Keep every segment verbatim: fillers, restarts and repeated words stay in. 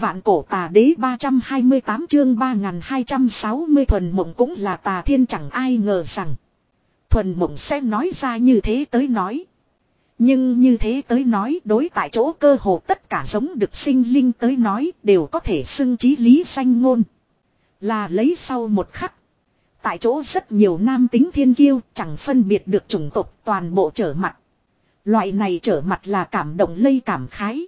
Vạn cổ tà đế ba trăm hai mươi tám chương ba nghìn hai trăm sáu mươi thuần mộng cũng là tà thiên, chẳng ai ngờ rằng thuần mộng sẽ nói ra như thế tới nói. Nhưng như thế tới nói đối tại chỗ cơ hồ tất cả giống được sinh linh tới nói đều có thể xưng chí lý danh ngôn. Là lấy sau một khắc. Tại chỗ rất nhiều nam tính thiên kiêu chẳng phân biệt được chủng tộc toàn bộ trở mặt. Loại này trở mặt là cảm động lây cảm khái.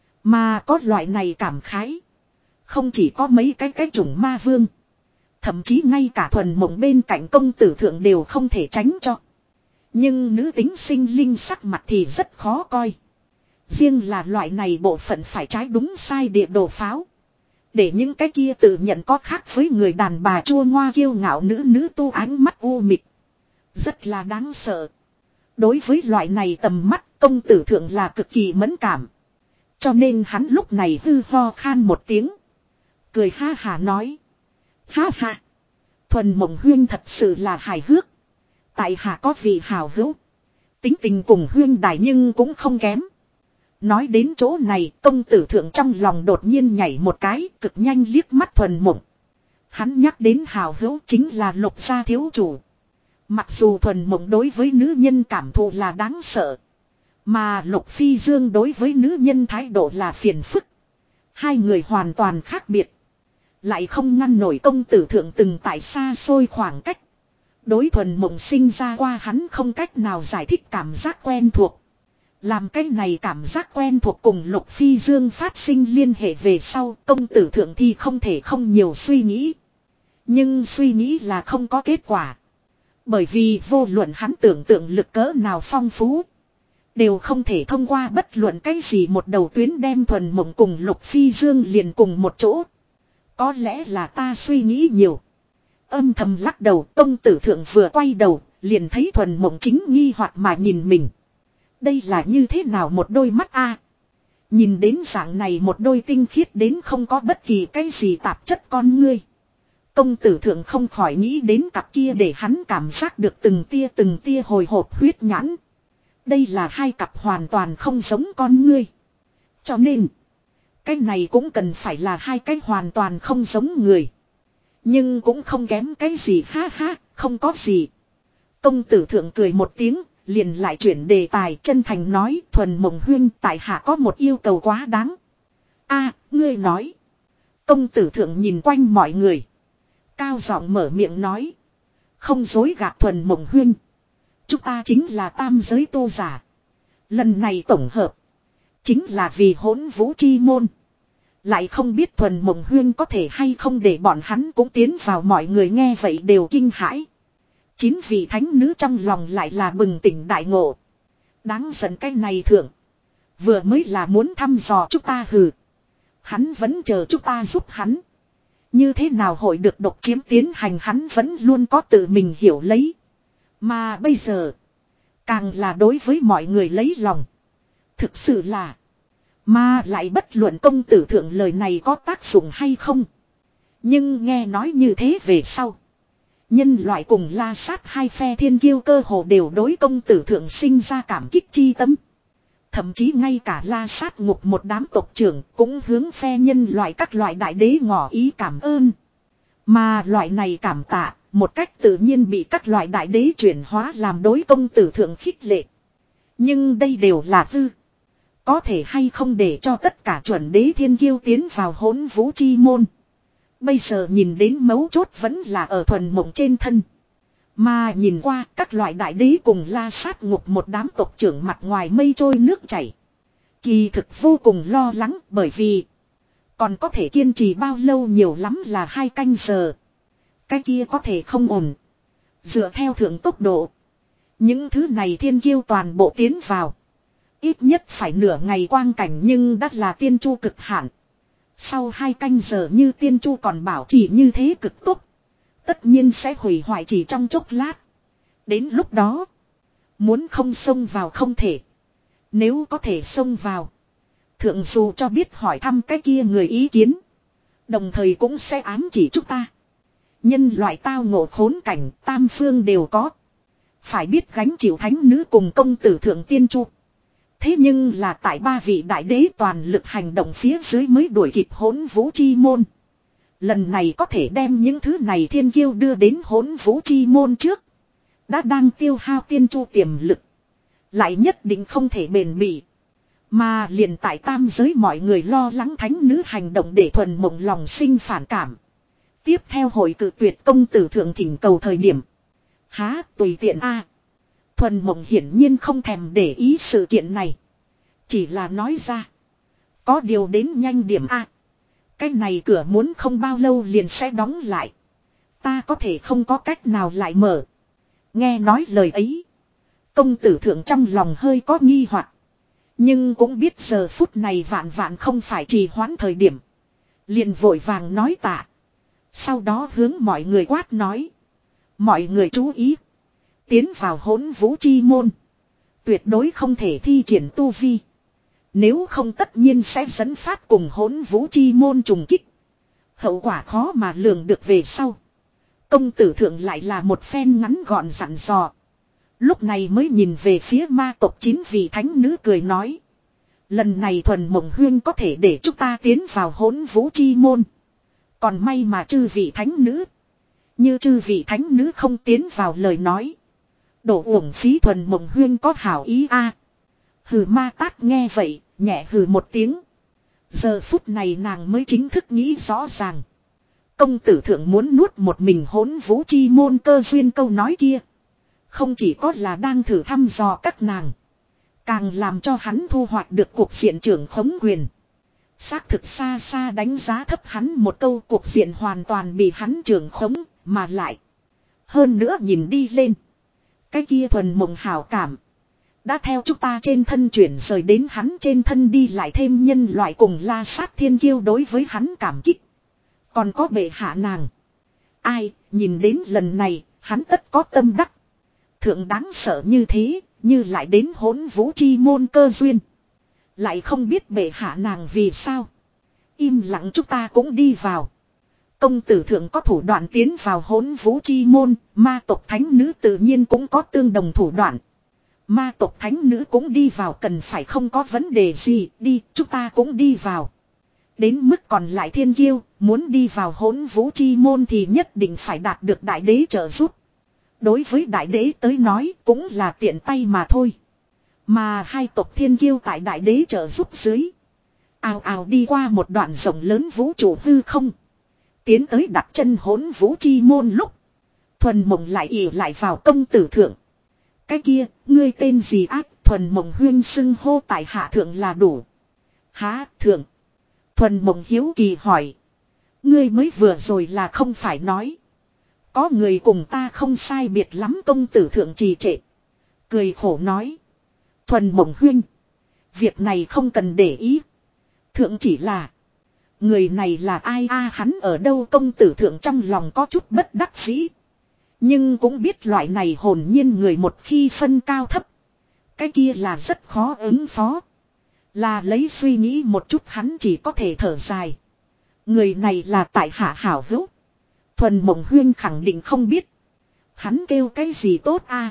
Mà có loại này cảm khái. Không chỉ có mấy cái cái chủng ma vương. Thậm chí ngay cả thuần mộng bên cạnh công tử thượng đều không thể tránh cho. Nhưng nữ tính sinh linh sắc mặt thì rất khó coi. Riêng là loại này bộ phận phải trái đúng sai địa đồ pháo. Để những cái kia tự nhận có khác với người đàn bà chua ngoa kiêu ngạo nữ nữ tu ánh mắt u mịt. Rất là đáng sợ. Đối với loại này tầm mắt công tử thượng là cực kỳ mẫn cảm. Cho nên hắn lúc này hư ho khan một tiếng. Cười ha hà nói. Ha ha. Thuần mộng huyên thật sự là hài hước. Tại hạ có vị hào hữu. Tính tình cùng huyên đài nhưng cũng không kém. Nói đến chỗ này công tử thượng trong lòng đột nhiên nhảy một cái cực nhanh liếc mắt thuần mộng. Hắn nhắc đến hào hữu chính là Lục gia thiếu chủ. Mặc dù thuần mộng đối với nữ nhân cảm thụ là đáng sợ. Mà Lục Phi Dương đối với nữ nhân thái độ là phiền phức. Hai người hoàn toàn khác biệt. Lại không ngăn nổi công tử thượng từng tại xa xôi khoảng cách. Đối thuần mộng sinh ra qua hắn không cách nào giải thích cảm giác quen thuộc. Làm cái này cảm giác quen thuộc cùng Lục Phi Dương phát sinh liên hệ về sau công tử thượng thì không thể không nhiều suy nghĩ. Nhưng suy nghĩ là không có kết quả. Bởi vì vô luận hắn tưởng tượng lực cỡ nào phong phú. Đều không thể thông qua bất luận cái gì một đầu tuyến đem thuần mộng cùng Lục Phi Dương liền cùng một chỗ. Có lẽ là ta suy nghĩ nhiều. Âm thầm lắc đầu công tử thượng vừa quay đầu liền thấy thuần mộng chính nghi hoặc mà nhìn mình. Đây là như thế nào một đôi mắt a? Nhìn đến dạng này một đôi tinh khiết đến không có bất kỳ cái gì tạp chất con ngươi. Công tử thượng không khỏi nghĩ đến cặp kia để hắn cảm giác được từng tia từng tia hồi hộp huyết nhãn. Đây là hai cặp hoàn toàn không giống con ngươi. Cho nên, cái này cũng cần phải là hai cái hoàn toàn không giống người. Nhưng cũng không kém cái gì ha ha, không có gì. Công tử thượng cười một tiếng, liền lại chuyển đề tài chân thành nói thuần mộng huyên tại hạ có một yêu cầu quá đáng. A, ngươi nói. Công tử thượng nhìn quanh mọi người. Cao giọng mở miệng nói. Không dối gạt thuần mộng huyên. Chúng ta chính là tam giới tô giả. Lần này tổng hợp. Chính là vì hỗn vũ chi môn. Lại không biết thuần mộng huyên có thể hay không để bọn hắn cũng tiến vào, mọi người nghe vậy đều kinh hãi. Chín vị thánh nữ trong lòng lại là bừng tỉnh đại ngộ. Đáng giận cái này thượng. Vừa mới là muốn thăm dò chúng ta hừ. Hắn vẫn chờ chúng ta giúp hắn. Như thế nào hội được độc chiếm tiến hành hắn vẫn luôn có tự mình hiểu lấy. Mà bây giờ. Càng là đối với mọi người lấy lòng. Thực sự là. Mà lại bất luận công tử thượng lời này có tác dụng hay không. Nhưng nghe nói như thế về sau. Nhân loại cùng La Sát hai phe thiên kiêu cơ hồ đều đối công tử thượng sinh ra cảm kích chi tâm. Thậm chí ngay cả La Sát ngục một đám tộc trưởng cũng hướng phe nhân loại các loại đại đế ngỏ ý cảm ơn. Mà loại này cảm tạ một cách tự nhiên bị các loại đại đế chuyển hóa làm đối công tử thượng khích lệ. Nhưng đây đều là hư. Có thể hay không để cho tất cả chuẩn đế thiên kiêu tiến vào hỗn vũ chi môn. Bây giờ nhìn đến mấu chốt vẫn là ở thuần mộng trên thân. Mà nhìn qua các loại đại đế cùng La Sát ngục một đám tộc trưởng mặt ngoài mây trôi nước chảy. Kỳ thực vô cùng lo lắng bởi vì còn có thể kiên trì bao lâu, nhiều lắm là hai canh giờ. Cái kia có thể không ổn. Dựa theo thượng tốc độ. Những thứ này thiên kiêu toàn bộ tiến vào. Ít nhất phải nửa ngày quang cảnh, nhưng đã là tiên chu cực hạn. Sau hai canh giờ như tiên chu còn bảo trì như thế cực tốc. Tất nhiên sẽ hủy hoại chỉ trong chốc lát. Đến lúc đó. Muốn không xông vào không thể. Nếu có thể xông vào. Thượng dù cho biết hỏi thăm cái kia người ý kiến. Đồng thời cũng sẽ ám chỉ chúng ta. Nhân loại tao ngộ khốn cảnh tam phương đều có. Phải biết gánh chịu thánh nữ cùng công tử thượng tiên chu. Thế nhưng là tại ba vị đại đế toàn lực hành động phía dưới mới đuổi kịp Hỗn Vũ Chi Môn. Lần này có thể đem những thứ này thiên kiêu đưa đến Hỗn Vũ Chi Môn trước. Đã đang tiêu hao tiên chu tiềm lực. Lại nhất định không thể bền bỉ. Mà liền tại tam giới mọi người lo lắng thánh nữ hành động để thuần mộng lòng sinh phản cảm. Tiếp theo hội cự tuyệt công tử thượng thỉnh cầu thời điểm. Há tùy tiện a. Thuần mộng hiển nhiên không thèm để ý sự kiện này. Chỉ là nói ra. Có điều đến nhanh điểm a. Cái này cửa muốn không bao lâu liền sẽ đóng lại. Ta có thể không có cách nào lại mở. Nghe nói lời ấy. Công tử thượng trong lòng hơi có nghi hoặc. Nhưng cũng biết giờ phút này vạn vạn không phải trì hoãn thời điểm. Liền vội vàng nói tạ. Sau đó hướng mọi người quát nói. Mọi người chú ý. Tiến vào Hỗn Vũ Chi Môn. Tuyệt đối không thể thi triển tu vi. Nếu không tất nhiên sẽ dẫn phát cùng Hỗn Vũ Chi Môn trùng kích. Hậu quả khó mà lường được về sau. Công tử thượng lại là một phen ngắn gọn dặn dò. Lúc này mới nhìn về phía ma tộc chín vị thánh nữ cười nói. Lần này thuần mộng huyên có thể để chúng ta tiến vào Hỗn Vũ Chi Môn. Còn may mà chư vị thánh nữ. Như chư vị thánh nữ không tiến vào lời nói. Đổ uổng phí thuần mộng huyên có hảo ý a. Hừ ma tát nghe vậy, nhẹ hừ một tiếng. Giờ phút này nàng mới chính thức nghĩ rõ ràng. Công tử thượng muốn nuốt một mình Hỗn Vũ Chi Môn cơ duyên câu nói kia. Không chỉ có là đang thử thăm dò các nàng. Càng làm cho hắn thu hoạch được cuộc diện trưởng khống quyền. Xác thực xa xa đánh giá thấp hắn một câu cuộc diện hoàn toàn bị hắn trưởng khống, mà lại. Hơn nữa nhìn đi lên. Cái kia thuần mộng hảo cảm. Đã theo chúng ta trên thân chuyển rời đến hắn trên thân đi lại thêm nhân loại cùng la sát thiên kiêu đối với hắn cảm kích. Còn có bệ hạ nàng. Ai, nhìn đến lần này, hắn tất có tâm đắc. Thượng đáng sợ như thế, như lại đến Hỗn Vũ Chi Môn cơ duyên. Lại không biết bệ hạ nàng vì sao. Im lặng chúng ta cũng đi vào. Công tử thượng có thủ đoạn tiến vào Hỗn Vũ Chi Môn, ma tộc thánh nữ tự nhiên cũng có tương đồng thủ đoạn. Ma tộc thánh nữ cũng đi vào cần phải không có vấn đề gì, đi, chúng ta cũng đi vào. Đến mức còn lại thiên kiêu, muốn đi vào Hỗn Vũ Chi Môn thì nhất định phải đạt được đại đế trợ giúp. Đối với đại đế tới nói cũng là tiện tay mà thôi. Mà hai tộc thiên kiêu tại đại đế trợ giúp dưới. Ào ào đi qua một đoạn rộng lớn vũ trụ hư không. Tiến tới đặt chân Hỗn Vũ Chi Môn lúc. Thuần mộng lại ỉ lại vào công tử thượng. Cái kia, ngươi tên gì ác, thuần mộng huyên xưng hô tại hạ thượng là đủ. Há, thượng. Thuần mộng hiếu kỳ hỏi. Ngươi mới vừa rồi là không phải nói. Có người cùng ta không sai biệt lắm công tử thượng trì trệ. Cười khổ nói. Thuần mộng huyên. Việc này không cần để ý. Thượng chỉ là. Người này là ai a hắn ở đâu công tử thượng trong lòng có chút bất đắc dĩ. Nhưng cũng biết loại này hồn nhiên người một khi phân cao thấp. Cái kia là rất khó ứng phó. Là lấy suy nghĩ một chút hắn chỉ có thể thở dài. Người này là tại hạ hảo hữu. Thuần mộng huyên khẳng định không biết. Hắn kêu cái gì tốt a?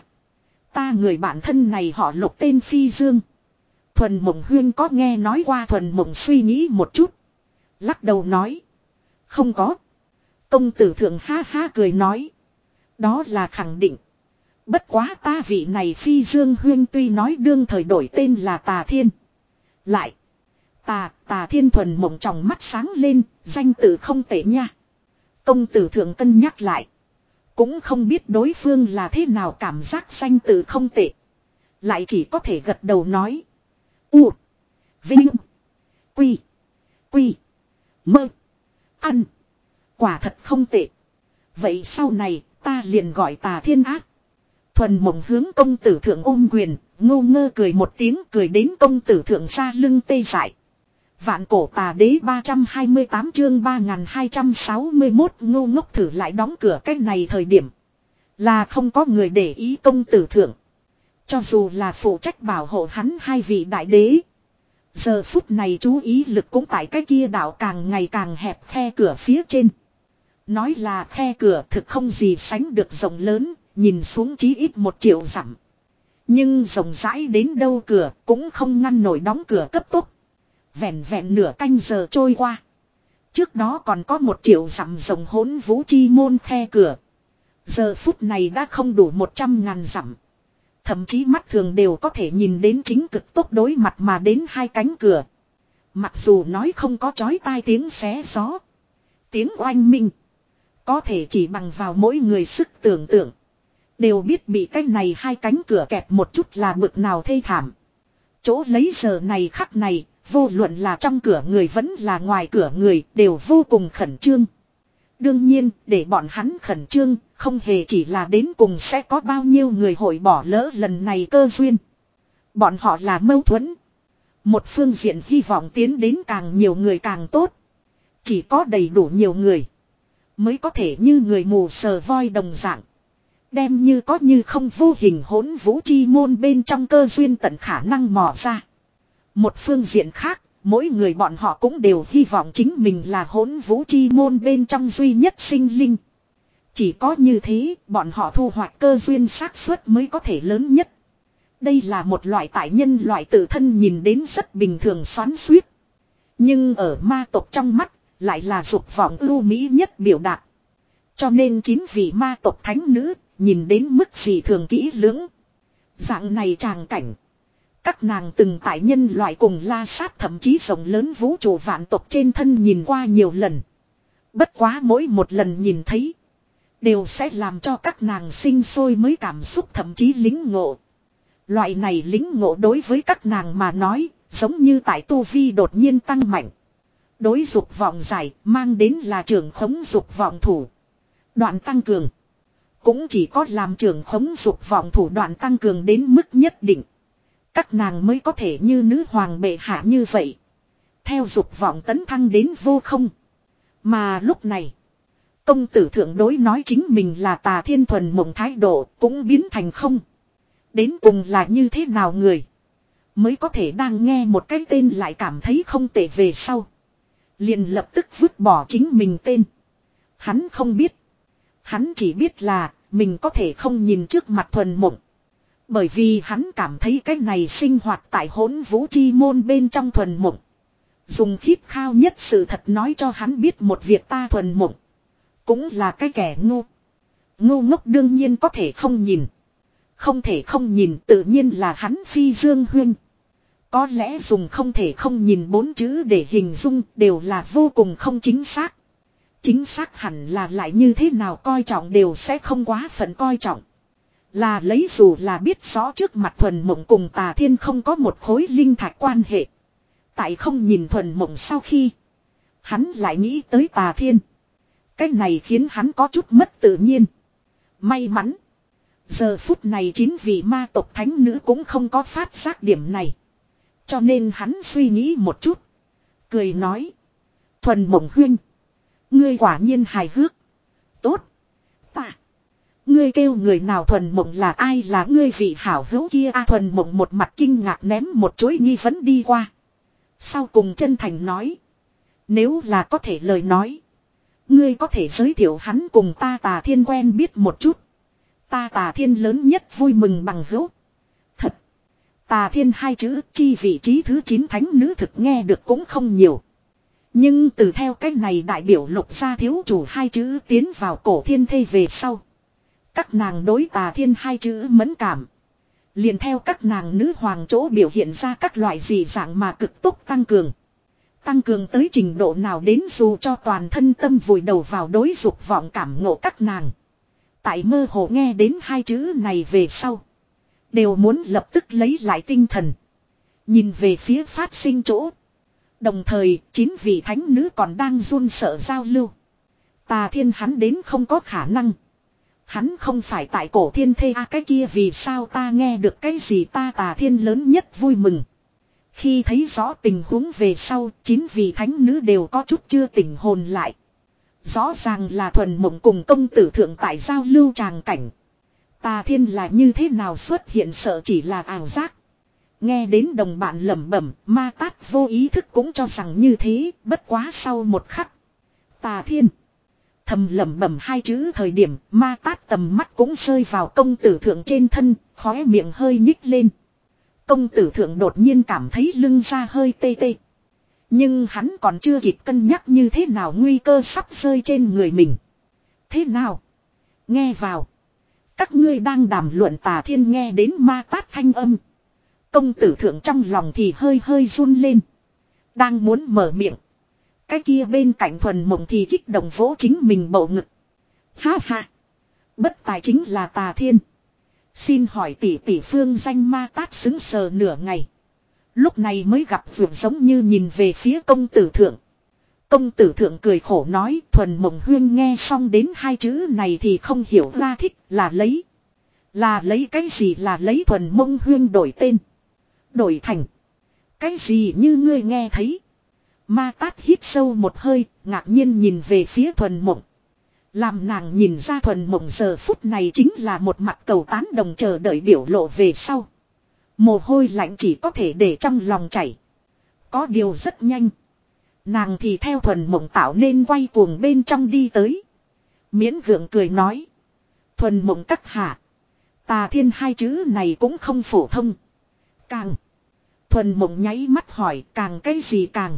Ta người bạn thân này họ Lục tên Phi Dương. Thuần mộng huyên có nghe nói qua thuần mộng suy nghĩ một chút. Lắc đầu nói. Không có. Công tử thượng ha ha cười nói. Đó là khẳng định. Bất quá ta vị này Phi Dương huyên tuy nói đương thời đổi tên là Tà Thiên. Lại. Tà, Tà Thiên thuần mộng trong mắt sáng lên, danh tự không tệ nha. Công tử thượng cân nhắc lại. Cũng không biết đối phương là thế nào cảm giác danh tự không tệ. Lại chỉ có thể gật đầu nói. U. Vinh. Quy. Quy. Mơ. Ăn. Quả thật không tệ. Vậy sau này ta liền gọi Tà Thiên ác. Thuần mộng hướng công tử thượng ôm quyền. Ngô ngơ cười một tiếng cười đến công tử thượng ra lưng tê dại. Vạn cổ tà đế ba trăm hai mươi tám chương ba nghìn hai trăm sáu mươi mốt ngô ngốc thử lại đóng cửa cách này thời điểm. Là không có người để ý công tử thượng. Cho dù là phụ trách bảo hộ hắn hai vị đại đế. Giờ phút này chú ý lực cũng tại cái kia đảo càng ngày càng hẹp khe cửa phía trên. Nói là khe cửa thực không gì sánh được rộng lớn, nhìn xuống chí ít một triệu dặm. Nhưng rộng rãi đến đâu cửa cũng không ngăn nổi đóng cửa cấp tốc. Vẹn vẹn nửa canh giờ trôi qua. Trước đó còn có một triệu dặm rồng hỗn vũ chi môn khe cửa. Giờ phút này đã không đủ một trăm ngàn dặm. Thậm chí mắt thường đều có thể nhìn đến chính cực tốc đối mặt mà đến hai cánh cửa. Mặc dù nói không có chói tai tiếng xé gió, tiếng oanh minh, có thể chỉ bằng vào mỗi người sức tưởng tượng, đều biết bị cái này hai cánh cửa kẹp một chút là bực nào thê thảm. Chỗ lấy giờ này khắc này, vô luận là trong cửa người vẫn là ngoài cửa người đều vô cùng khẩn trương. Đương nhiên, để bọn hắn khẩn trương, không hề chỉ là đến cùng sẽ có bao nhiêu người hội bỏ lỡ lần này cơ duyên. Bọn họ là mâu thuẫn. Một phương diện hy vọng tiến đến càng nhiều người càng tốt. Chỉ có đầy đủ nhiều người mới có thể như người mù sờ voi đồng dạng, đem như có như không vô hình hỗn vũ chi môn bên trong cơ duyên tận khả năng mò ra. Một phương diện khác, mỗi người bọn họ cũng đều hy vọng chính mình là hỗn vũ chi môn bên trong duy nhất sinh linh. Chỉ có như thế, bọn họ thu hoạch cơ duyên xác suất mới có thể lớn nhất. Đây là một loại tại nhân loại tự thân nhìn đến rất bình thường xoắn xuýt. Nhưng ở ma tộc trong mắt, lại là dục vọng ưu mỹ nhất biểu đạt. Cho nên chín vị ma tộc thánh nữ, nhìn đến mức gì thường kỹ lưỡng. Dạng này tràng cảnh. Các nàng từng tại nhân loại cùng la sát thậm chí rộng lớn vũ trụ vạn tộc trên thân nhìn qua nhiều lần. Bất quá mỗi một lần nhìn thấy, đều sẽ làm cho các nàng sinh sôi mới cảm xúc thậm chí lính ngộ. Loại này lính ngộ đối với các nàng mà nói, giống như tại tu vi đột nhiên tăng mạnh. Đối dục vọng giải mang đến là trưởng khống dục vọng thủ đoạn tăng cường. Cũng chỉ có làm trưởng khống dục vọng thủ đoạn tăng cường đến mức nhất định, các nàng mới có thể như nữ hoàng bệ hạ như vậy, theo dục vọng tấn thăng đến vô không. Mà lúc này, công tử thượng đối nói chính mình là Tà Thiên thuần mộng thái độ cũng biến thành không. Đến cùng là như thế nào người mới có thể đang nghe một cái tên lại cảm thấy không tệ về sau, liền lập tức vứt bỏ chính mình tên. Hắn không biết. Hắn chỉ biết là mình có thể không nhìn trước mặt thuần mộng. Bởi vì hắn cảm thấy cái này sinh hoạt tại hỗn vũ chi môn bên trong thuần mộng, dùng khít khao nhất sự thật nói cho hắn biết một việc, ta thuần mộng cũng là cái kẻ ngu. Ngu ngốc đương nhiên có thể không nhìn. Không thể không nhìn tự nhiên là hắn Phi Dương Huyên. Có lẽ dùng không thể không nhìn bốn chữ để hình dung đều là vô cùng không chính xác. Chính xác hẳn là lại như thế nào coi trọng đều sẽ không quá phận coi trọng. Là lấy dù là biết rõ trước mặt thuần mộng cùng Tà Thiên không có một khối linh thạch quan hệ. Tại không nhìn thuần mộng sau khi, hắn lại nghĩ tới Tà Thiên. Cái này khiến hắn có chút mất tự nhiên. May mắn, giờ phút này chín vị ma tộc thánh nữ cũng không có phát giác điểm này. Cho nên hắn suy nghĩ một chút, cười nói: Thuần mộng huynh, ngươi quả nhiên hài hước. Tốt, ta. Ngươi kêu người nào thuần mộng là ai, là ngươi vị hảo hữu kia a? Thuần mộng một mặt kinh ngạc ném một chuỗi nghi vấn đi qua. Sau cùng chân thành nói: nếu là có thể lời nói, ngươi có thể giới thiệu hắn cùng ta Tà Thiên quen biết một chút. Ta Tà Thiên lớn nhất vui mừng bằng hữu. Thật. Tà Thiên hai chữ chi vị trí thứ chín thánh nữ thực nghe được cũng không nhiều. Nhưng từ theo cách này đại biểu Lục gia thiếu chủ hai chữ tiến vào cổ thiên thê về sau, các nàng đối Tà Thiên hai chữ mẫn cảm, liền theo các nàng nữ hoàng chỗ biểu hiện ra các loại dị dạng mà cực tốc tăng cường. Tăng cường tới trình độ nào đến dù cho toàn thân tâm vùi đầu vào đối dục vọng cảm ngộ các nàng, tại mơ hồ nghe đến hai chữ này về sau, đều muốn lập tức lấy lại tinh thần, nhìn về phía phát sinh chỗ. Đồng thời, chín vị thánh nữ còn đang run sợ giao lưu. Tà Thiên hắn đến không có khả năng. Hắn không phải tại cổ thiên thê a, cái kia vì sao ta nghe được cái gì ta Tà Thiên lớn nhất vui mừng. Khi thấy rõ tình huống về sau, chín vị thánh nữ đều có chút chưa tỉnh hồn lại. Rõ ràng là thuần mộng cùng công tử thượng tại giao lưu tràng cảnh. Tà Thiên là như thế nào xuất hiện, sợ chỉ là ảo giác. Nghe đến đồng bạn lẩm bẩm, Ma Tát vô ý thức cũng cho rằng như thế, bất quá sau một khắc. Tà Thiên thầm lẩm bẩm hai chữ thời điểm, ma tát tầm mắt cũng rơi vào công tử thượng trên thân, khóe miệng hơi nhích lên. Công tử thượng đột nhiên cảm thấy lưng ra hơi tê tê. Nhưng hắn còn chưa kịp cân nhắc như thế nào nguy cơ sắp rơi trên người mình. Thế nào? Nghe vào. Các ngươi đang đàm luận Tà Thiên nghe đến ma tát thanh âm. Công tử thượng trong lòng thì hơi hơi run lên. Đang muốn mở miệng. Cái kia bên cạnh Thuần Mộng thì kích động vỗ chính mình bầu ngực. Ha ha. Bất tài chính là Tà Thiên. Xin hỏi tỷ tỷ phương danh ma tát xứng sờ nửa ngày. Lúc này mới gặp vượt giống như nhìn về phía công tử thượng. Công tử thượng cười khổ nói Thuần Mộng Huyên nghe xong đến hai chữ này thì không hiểu ra thích là lấy. Là lấy cái gì là lấy Thuần Mộng Huyên đổi tên. Đổi thành. Cái gì như ngươi nghe thấy. Ma tát hít sâu một hơi, ngạc nhiên nhìn về phía Thuần Mộng. Làm nàng nhìn ra Thuần Mộng giờ phút này chính là một mặt cầu tán đồng chờ đợi biểu lộ về sau. Mồ hôi lạnh chỉ có thể để trong lòng chảy. Có điều rất nhanh. Nàng thì theo Thuần Mộng tạo nên quay cuồng bên trong đi tới. Miễn gượng cười nói. Thuần Mộng các hạ. Tà Thiên hai chữ này cũng không phổ thông. Càng. Thuần Mộng nháy mắt hỏi càng cái gì càng.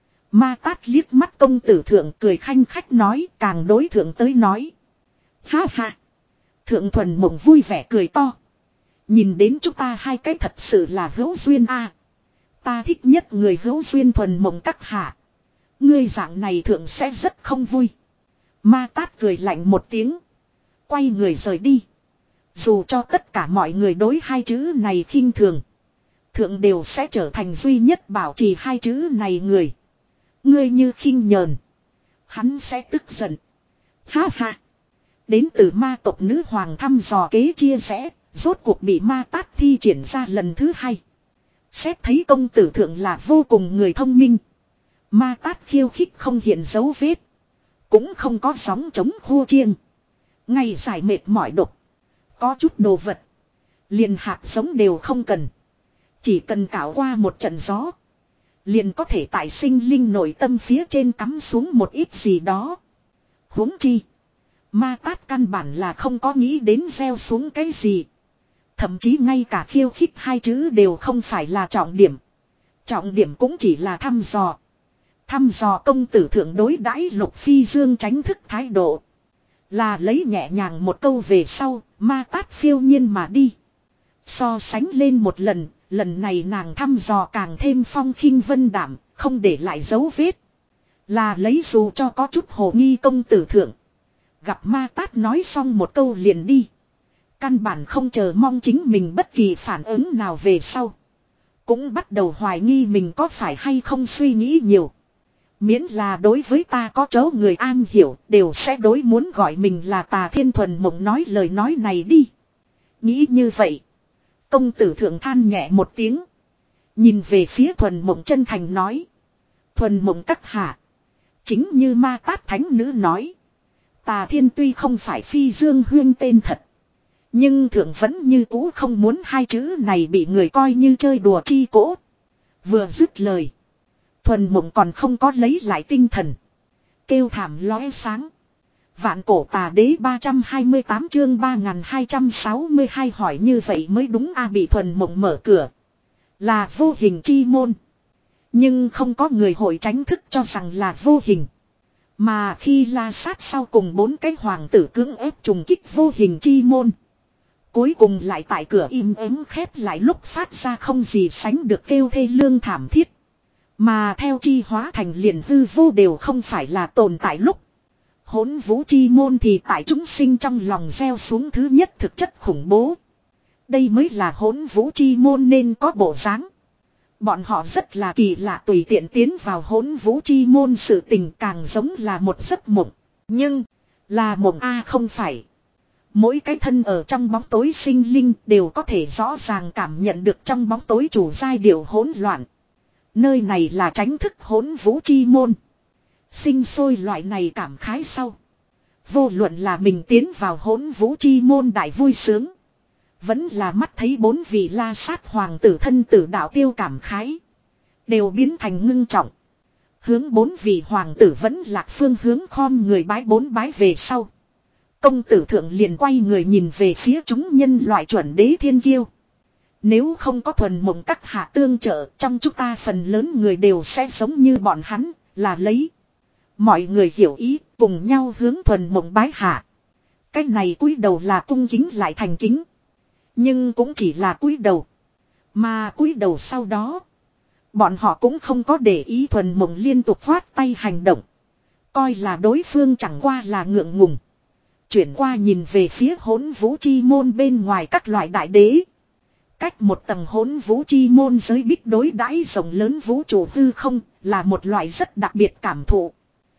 Ma tát liếc mắt công tử thượng cười khanh khách nói càng đối thượng tới nói. Ha ha. Thượng Thuần Mộng vui vẻ cười to. Nhìn đến chúng ta hai cái thật sự là hữu duyên a. Ta thích nhất người hữu duyên Thuần Mộng các hạ. Ngươi dạng này thượng sẽ rất không vui. Ma tát cười lạnh một tiếng. Quay người rời đi. Dù cho tất cả mọi người đối hai chữ này khinh thường. Thượng đều sẽ trở thành duy nhất bảo trì hai chữ này người. Ngươi như khinh nhờn. Hắn sẽ tức giận. Ha ha. Đến từ ma tộc nữ hoàng thăm dò kế chia rẽ. Rốt cuộc bị ma tát thi triển ra lần thứ hai. Xét thấy công tử thượng là vô cùng người thông minh. Ma tát khiêu khích không hiện dấu vết. Cũng không có sóng chống khua chiêng. Ngày giải mệt mỏi độc. Có chút đồ vật. Liền hạt giống đều không cần. Chỉ cần cạo qua một trận gió. Liền có thể tại sinh linh nội tâm phía trên cắm xuống một ít gì đó. Huống chi. Ma tát căn bản là không có nghĩ đến gieo xuống cái gì. Thậm chí ngay cả khiêu khích hai chữ đều không phải là trọng điểm. Trọng điểm cũng chỉ là thăm dò. Thăm dò công tử thượng đối đãi Lục Phi Dương tránh thức thái độ. Là lấy nhẹ nhàng một câu về sau, ma tát phiêu nhiên mà đi. So sánh lên một lần, lần này nàng thăm dò càng thêm phong khinh vân đảm, không để lại dấu vết. Là lấy dù cho có chút hồ nghi công tử thượng. Gặp ma tát nói xong một câu liền đi. Căn bản không chờ mong chính mình bất kỳ phản ứng nào về sau. Cũng bắt đầu hoài nghi mình có phải hay không suy nghĩ nhiều. Miễn là đối với ta có chỗ người an hiểu đều sẽ đối muốn gọi mình là Tà Thiên. Thuần Mộng nói lời nói này đi. Nghĩ như vậy. Công tử thượng than nhẹ một tiếng. Nhìn về phía Thuần Mộng chân thành nói. Thuần Mộng các hạ. Chính như ma tát thánh nữ nói. Tà Thiên tuy không phải Phi Dương Huyên tên thật. Nhưng thượng vẫn như cũ không muốn hai chữ này bị người coi như chơi đùa chi cỗ. Vừa dứt lời. Thuần Mộng còn không có lấy lại tinh thần. Kêu thảm lóe sáng. Vạn cổ tà đế ba trăm hai mươi tám chương ba nghìn hai trăm sáu mươi hai hỏi như vậy mới đúng a. Bị Thuần Mộng mở cửa. Là vô hình chi môn. Nhưng không có người hội tránh thức cho rằng là vô hình. Mà khi La Sát sau cùng bốn cái hoàng tử cưỡng ép trùng kích vô hình chi môn. Cuối cùng lại tại cửa im ắng khép lại lúc phát ra không gì sánh được kêu thê lương thảm thiết. Mà theo chi hóa thành liền hư vô đều không phải là tồn tại lúc. Hỗn vũ chi môn thì tại chúng sinh trong lòng gieo xuống thứ nhất thực chất khủng bố. Đây mới là hỗn vũ chi môn nên có bộ dáng. Bọn họ rất là kỳ lạ tùy tiện tiến vào hỗn vũ chi môn sự tình càng giống là một giấc mộng. Nhưng, là mộng a không phải. Mỗi cái thân ở trong bóng tối sinh linh đều có thể rõ ràng cảm nhận được trong bóng tối chủ giai điệu hỗn loạn. Nơi này là tránh thức hỗn vũ chi môn. Sinh sôi loại này cảm khái sau. Vô luận là mình tiến vào hỗn vũ chi môn đại vui sướng. Vẫn là mắt thấy bốn vị La Sát hoàng tử thân tử đạo tiêu cảm khái. Đều biến thành ngưng trọng. Hướng bốn vị hoàng tử vẫn lạc phương hướng khom người bái bốn bái về sau. Công tử thượng liền quay người nhìn về phía chúng nhân loại chuẩn đế thiên kiêu. Nếu không có thuần mộng các hạ tương trợ, trong chúng ta phần lớn người đều sẽ giống như bọn hắn, là lấy. Mọi người hiểu ý, cùng nhau hướng thuần mộng bái hạ. Cái này cúi đầu là cung kính lại thành kính. Nhưng cũng chỉ là cúi đầu. Mà cúi đầu sau đó, bọn họ cũng không có để ý thuần mộng liên tục khoát tay hành động. Coi là đối phương chẳng qua là ngượng ngùng. Chuyển qua nhìn về phía hỗn vũ chi môn bên ngoài các loại đại đế. Cách một tầng hỗn vũ chi môn giới bích đối đãi rộng lớn vũ trụ hư không là một loại rất đặc biệt cảm thụ.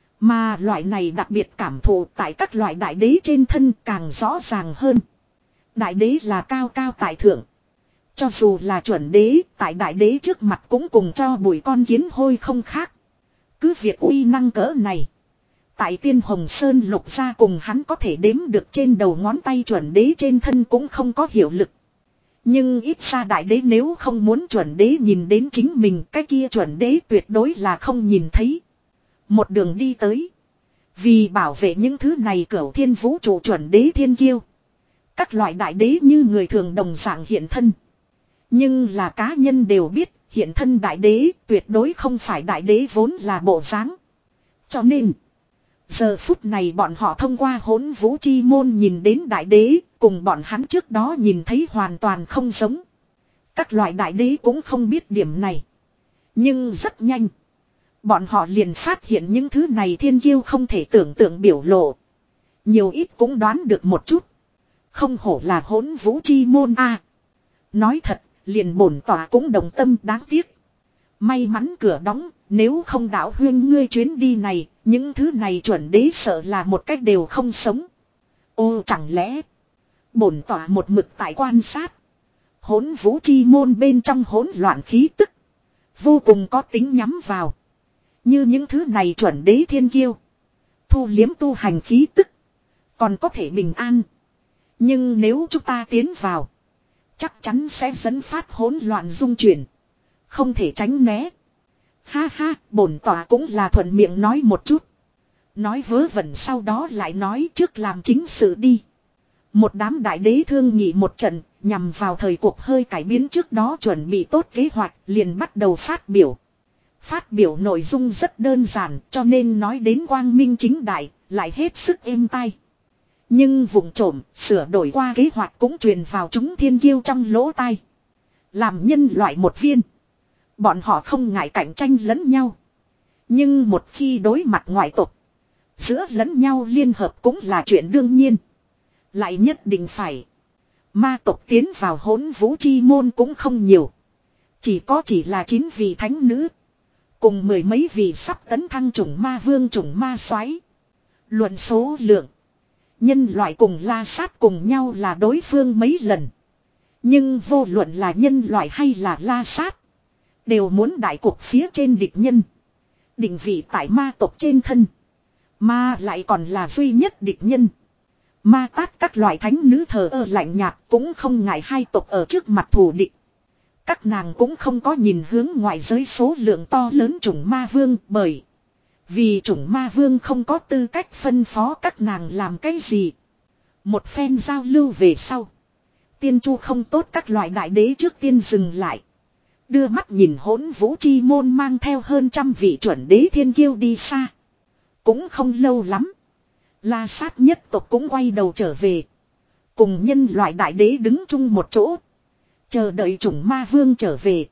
Mà loại này đặc biệt cảm thụ tại các loại đại đế trên thân càng rõ ràng hơn. Đại đế là cao cao tại thượng. Cho dù là chuẩn đế, tại đại đế trước mặt cũng cùng cho bụi con kiến hôi không khác. Cứ việc uy năng cỡ này. Tại Tiên Hồng Sơn lục ra cùng hắn có thể đếm được trên đầu ngón tay chuẩn đế trên thân cũng không có hiệu lực. Nhưng ít ra đại đế nếu không muốn chuẩn đế nhìn đến chính mình, cái kia chuẩn đế tuyệt đối là không nhìn thấy. Một đường đi tới. Vì bảo vệ những thứ này cửu thiên vũ trụ chuẩn đế thiên kiêu. Các loại đại đế như người thường đồng dạng hiện thân. Nhưng là cá nhân đều biết hiện thân đại đế tuyệt đối không phải đại đế vốn là bộ dáng. Cho nên giờ phút này bọn họ thông qua hỗn vũ chi môn nhìn đến đại đế, cùng bọn hắn trước đó nhìn thấy hoàn toàn không giống. Các loại đại đế cũng không biết điểm này. Nhưng rất nhanh. Bọn họ liền phát hiện những thứ này thiên kiêu không thể tưởng tượng biểu lộ. Nhiều ít cũng đoán được một chút. Không hổ là hỗn vũ chi môn a. Nói thật, liền bổn tỏa cũng đồng tâm đáng tiếc. May mắn cửa đóng, nếu không đạo huyên ngươi chuyến đi này, những thứ này chuẩn đế sợ là một cách đều không sống. Ô chẳng lẽ, bổn tỏa một mực tại quan sát. Hỗn vũ chi môn bên trong hỗn loạn khí tức. Vô cùng có tính nhắm vào. Như những thứ này chuẩn đế thiên kiêu. Thu liếm tu hành khí tức. Còn có thể bình an. Nhưng nếu chúng ta tiến vào. Chắc chắn sẽ dẫn phát hỗn loạn dung chuyển. Không thể tránh né. Ha ha, bổn tỏa cũng là thuận miệng nói một chút. Nói vớ vẩn sau đó lại nói trước làm chính sự đi. Một đám đại đế thương nghị một trận, nhằm vào thời cuộc hơi cải biến trước đó chuẩn bị tốt kế hoạch, liền bắt đầu phát biểu. Phát biểu nội dung rất đơn giản, cho nên nói đến quang minh chính đại, lại hết sức êm tai. Nhưng vụng trộm, sửa đổi qua kế hoạch cũng truyền vào chúng thiên kiêu trong lỗ tai. Làm nhân loại một viên. Bọn họ không ngại cạnh tranh lẫn nhau. Nhưng một khi đối mặt ngoại tộc, giữa lẫn nhau liên hợp cũng là chuyện đương nhiên. Lại nhất định phải. Ma tộc tiến vào hỗn vũ chi môn cũng không nhiều. Chỉ có chỉ là chín vị thánh nữ. Cùng mười mấy vị sắp tấn thăng chủng ma vương chủng ma soái. Luận số lượng. Nhân loại cùng la sát cùng nhau là đối phương mấy lần. Nhưng vô luận là nhân loại hay là la sát. Đều muốn đại cục phía trên địch nhân. Định vị tại ma tộc trên thân. Ma lại còn là duy nhất địch nhân. Ma tát các loại thánh nữ thờ ơ lạnh nhạt cũng không ngại hai tộc ở trước mặt thù địch. Các nàng cũng không có nhìn hướng ngoại giới số lượng to lớn chủng ma vương bởi. Vì chủng ma vương không có tư cách phân phó các nàng làm cái gì. Một phen giao lưu về sau. Tiên chu không tốt các loại đại đế trước tiên dừng lại. Đưa mắt nhìn hỗn vũ chi môn mang theo hơn trăm vị chuẩn đế thiên kiêu đi xa. Cũng không lâu lắm. La sát nhất tộc cũng quay đầu trở về. Cùng nhân loại đại đế đứng chung một chỗ. Chờ đợi chủng ma vương trở về.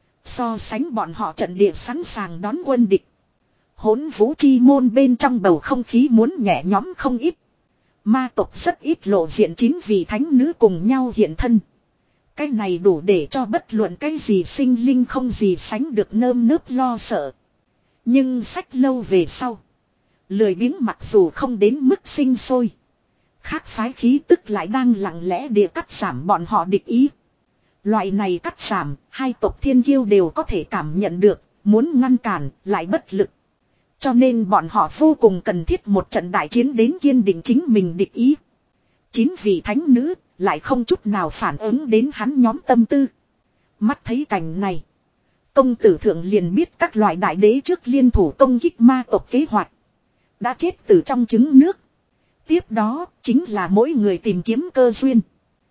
So sánh bọn họ trận địa sẵn sàng đón quân địch. Hỗn vũ chi môn bên trong bầu không khí muốn nhẹ nhõm không ít. Ma tộc rất ít lộ diện chín vị thánh nữ cùng nhau hiện thân. Cái này đủ để cho bất luận cái gì sinh linh không gì sánh được nơm nớp lo sợ. Nhưng sách lâu về sau. Lười biếng mặc dù không đến mức sinh sôi. Khác phái khí tức lại đang lặng lẽ địa cắt giảm bọn họ địch ý. Loại này cắt giảm, hai tộc thiên kiêu đều có thể cảm nhận được, muốn ngăn cản, lại bất lực. Cho nên bọn họ vô cùng cần thiết một trận đại chiến đến kiên định chính mình địch ý. Chín vị thánh nữ, lại không chút nào phản ứng đến hắn nhóm tâm tư. Mắt thấy cảnh này. công tử thượng liền biết các loại đại đế trước liên thủ công kích ma tộc kế hoạch. Đã chết từ trong trứng nước. Tiếp đó chính là mỗi người tìm kiếm cơ duyên.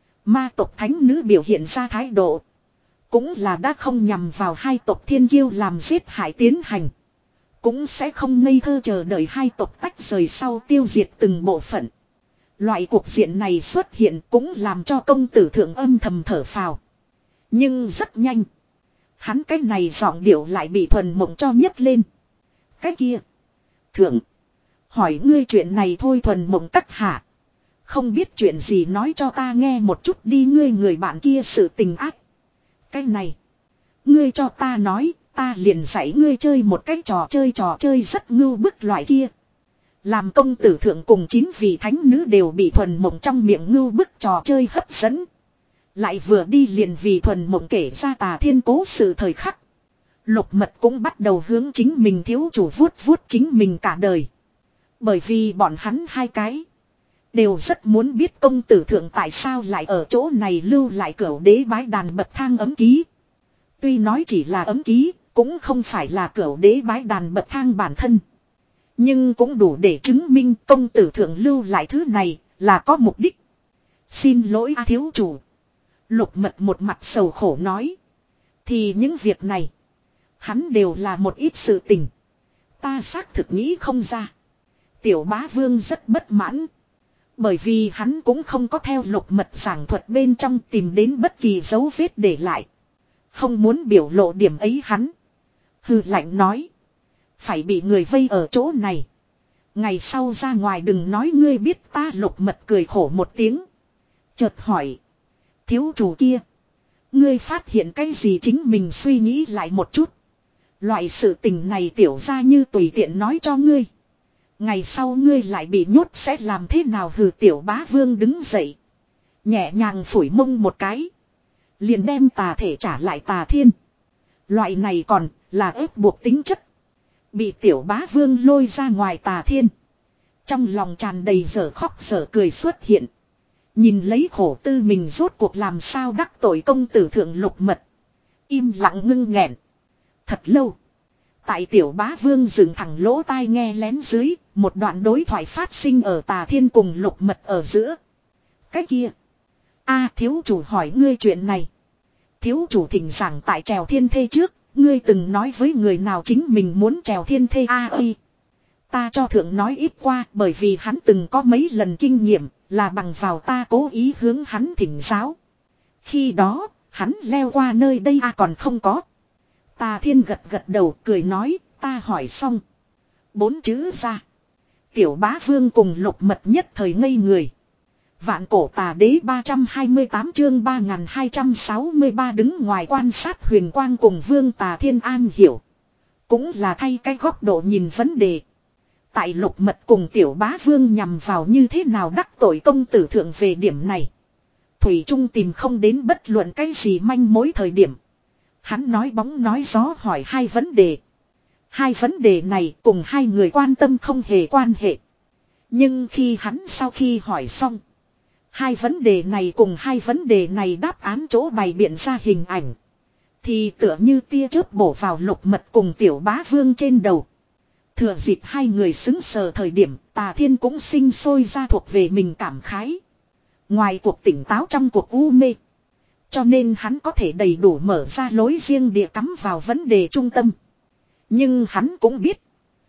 Ma tộc thánh nữ biểu hiện ra thái độ. Cũng là đã không nhằm vào hai tộc thiên kiêu làm giết hại tiến hành. Cũng sẽ không ngây thơ chờ đợi hai tộc tách rời sau tiêu diệt từng bộ phận. Loại cuộc diện này xuất hiện cũng làm cho công tử thượng âm thầm thở phào. Nhưng rất nhanh. Hắn cái này giọng điệu lại bị thuần mộng cho nhấc lên. Cái kia. Thượng. Hỏi ngươi chuyện này thôi thuần mộng cắt hạ. Không biết chuyện gì nói cho ta nghe một chút đi ngươi người bạn kia sự tình ác. Cái này. Ngươi cho ta nói. Ta liền dạy ngươi chơi một cái trò chơi trò chơi rất ngưu bức loại kia. Làm công tử thượng cùng chín vị thánh nữ đều bị thuần mộng trong miệng ngưu bức trò chơi hấp dẫn. Lại vừa đi liền vì thuần mộng kể ra tà thiên cố sự thời khắc. Lục mật cũng bắt đầu hướng chính mình thiếu chủ vuốt vuốt chính mình cả đời. Bởi vì bọn hắn hai cái. Đều rất muốn biết công tử thượng tại sao lại ở chỗ này lưu lại cửu đế bái đàn bậc thang ấm ký. Tuy nói chỉ là ấm ký. Cũng không phải là cửu đế bái đàn bậc thang bản thân. Nhưng cũng đủ để chứng minh công tử thượng lưu lại thứ này là có mục đích. Xin lỗi a thiếu chủ. Lục mật một mặt sầu khổ nói. Thì những việc này. Hắn đều là một ít sự tình. Ta xác thực nghĩ không ra. Tiểu bá vương rất bất mãn. Bởi vì hắn cũng không có theo lục mật giảng thuật bên trong tìm đến bất kỳ dấu vết để lại. Không muốn biểu lộ điểm ấy hắn. Hừ lạnh nói. Phải bị người vây ở chỗ này. Ngày sau ra ngoài đừng nói ngươi biết ta lục mật cười khổ một tiếng. Chợt hỏi. Thiếu chủ kia. Ngươi phát hiện cái gì chính mình suy nghĩ lại một chút. Loại sự tình này tiểu ra như tùy tiện nói cho ngươi. Ngày sau ngươi lại bị nhốt sẽ làm thế nào hừ tiểu bá vương đứng dậy. Nhẹ nhàng phủi mông một cái. Liền đem tà thể trả lại tà thiên. Loại này còn là ép buộc tính chất. Bị tiểu bá vương lôi ra ngoài tà thiên. Trong lòng tràn đầy dở khóc dở cười xuất hiện. Nhìn lấy khổ tư mình rốt cuộc làm sao đắc tội công tử thượng lục mật. Im lặng ngưng nghẹn. Thật lâu. Tại tiểu bá vương dừng thẳng lỗ tai nghe lén dưới. Một đoạn đối thoại phát sinh ở tà thiên cùng lục mật ở giữa. Cái kia. A thiếu chủ hỏi ngươi chuyện này. Thiếu chủ thỉnh giảng tại trèo thiên thê trước. Ngươi từng nói với người nào chính mình muốn trèo thiên thê a ơi. Ta cho thượng nói ít qua bởi vì hắn từng có mấy lần kinh nghiệm là bằng vào ta cố ý hướng hắn thỉnh giáo. Khi đó, hắn leo qua nơi đây a còn không có. Tà thiên gật gật đầu cười nói, ta hỏi xong. Bốn chữ ra. Tiểu bá vương cùng lục mật nhất thời ngây người. Vạn cổ tà đế ba trăm hai mươi tám chương ba nghìn hai trăm sáu mươi ba đứng ngoài quan sát huyền quang cùng vương tà thiên an hiểu. Cũng là thay cái góc độ nhìn vấn đề. Tại lục mật cùng tiểu bá vương nhằm vào như thế nào đắc tội công tử thượng về điểm này. Thủy Trung tìm không đến bất luận cái gì manh mối thời điểm. Hắn nói bóng nói gió hỏi hai vấn đề. Hai vấn đề này cùng hai người quan tâm không hề quan hệ. Nhưng khi hắn sau khi hỏi xong. Hai vấn đề này cùng hai vấn đề này đáp án chỗ bày biện ra hình ảnh. Thì tựa như tia chớp bổ vào lục mật cùng tiểu bá vương trên đầu. Thừa dịp hai người xứng sờ thời điểm tà thiên cũng sinh sôi ra thuộc về mình cảm khái. Ngoài cuộc tỉnh táo trong cuộc u mê. Cho nên hắn có thể đầy đủ mở ra lối riêng địa cắm vào vấn đề trung tâm. Nhưng hắn cũng biết.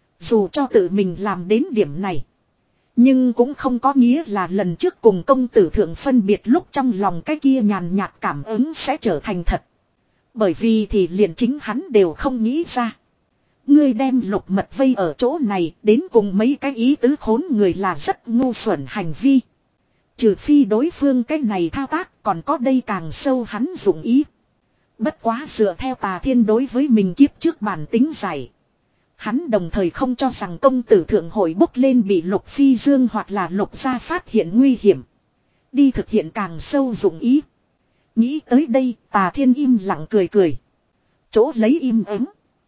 Dù cho tự mình làm đến điểm này. Nhưng cũng không có nghĩa là lần trước cùng công tử thượng phân biệt lúc trong lòng cái kia nhàn nhạt cảm ứng sẽ trở thành thật. Bởi vì thì liền chính hắn đều không nghĩ ra. Ngươi đem lục mật vây ở chỗ này đến cùng mấy cái ý tứ khốn người là rất ngu xuẩn hành vi. Trừ phi đối phương cái này thao tác còn có đây càng sâu hắn dụng ý. Bất quá dựa theo tà thiên đối với mình kiếp trước bản tính giải. Hắn đồng thời không cho rằng công tử thượng hội bốc lên bị lục phi dương hoặc là lục gia phát hiện nguy hiểm. Đi thực hiện càng sâu dụng ý. Nghĩ tới đây tà thiên im lặng cười cười. Chỗ lấy im ắng.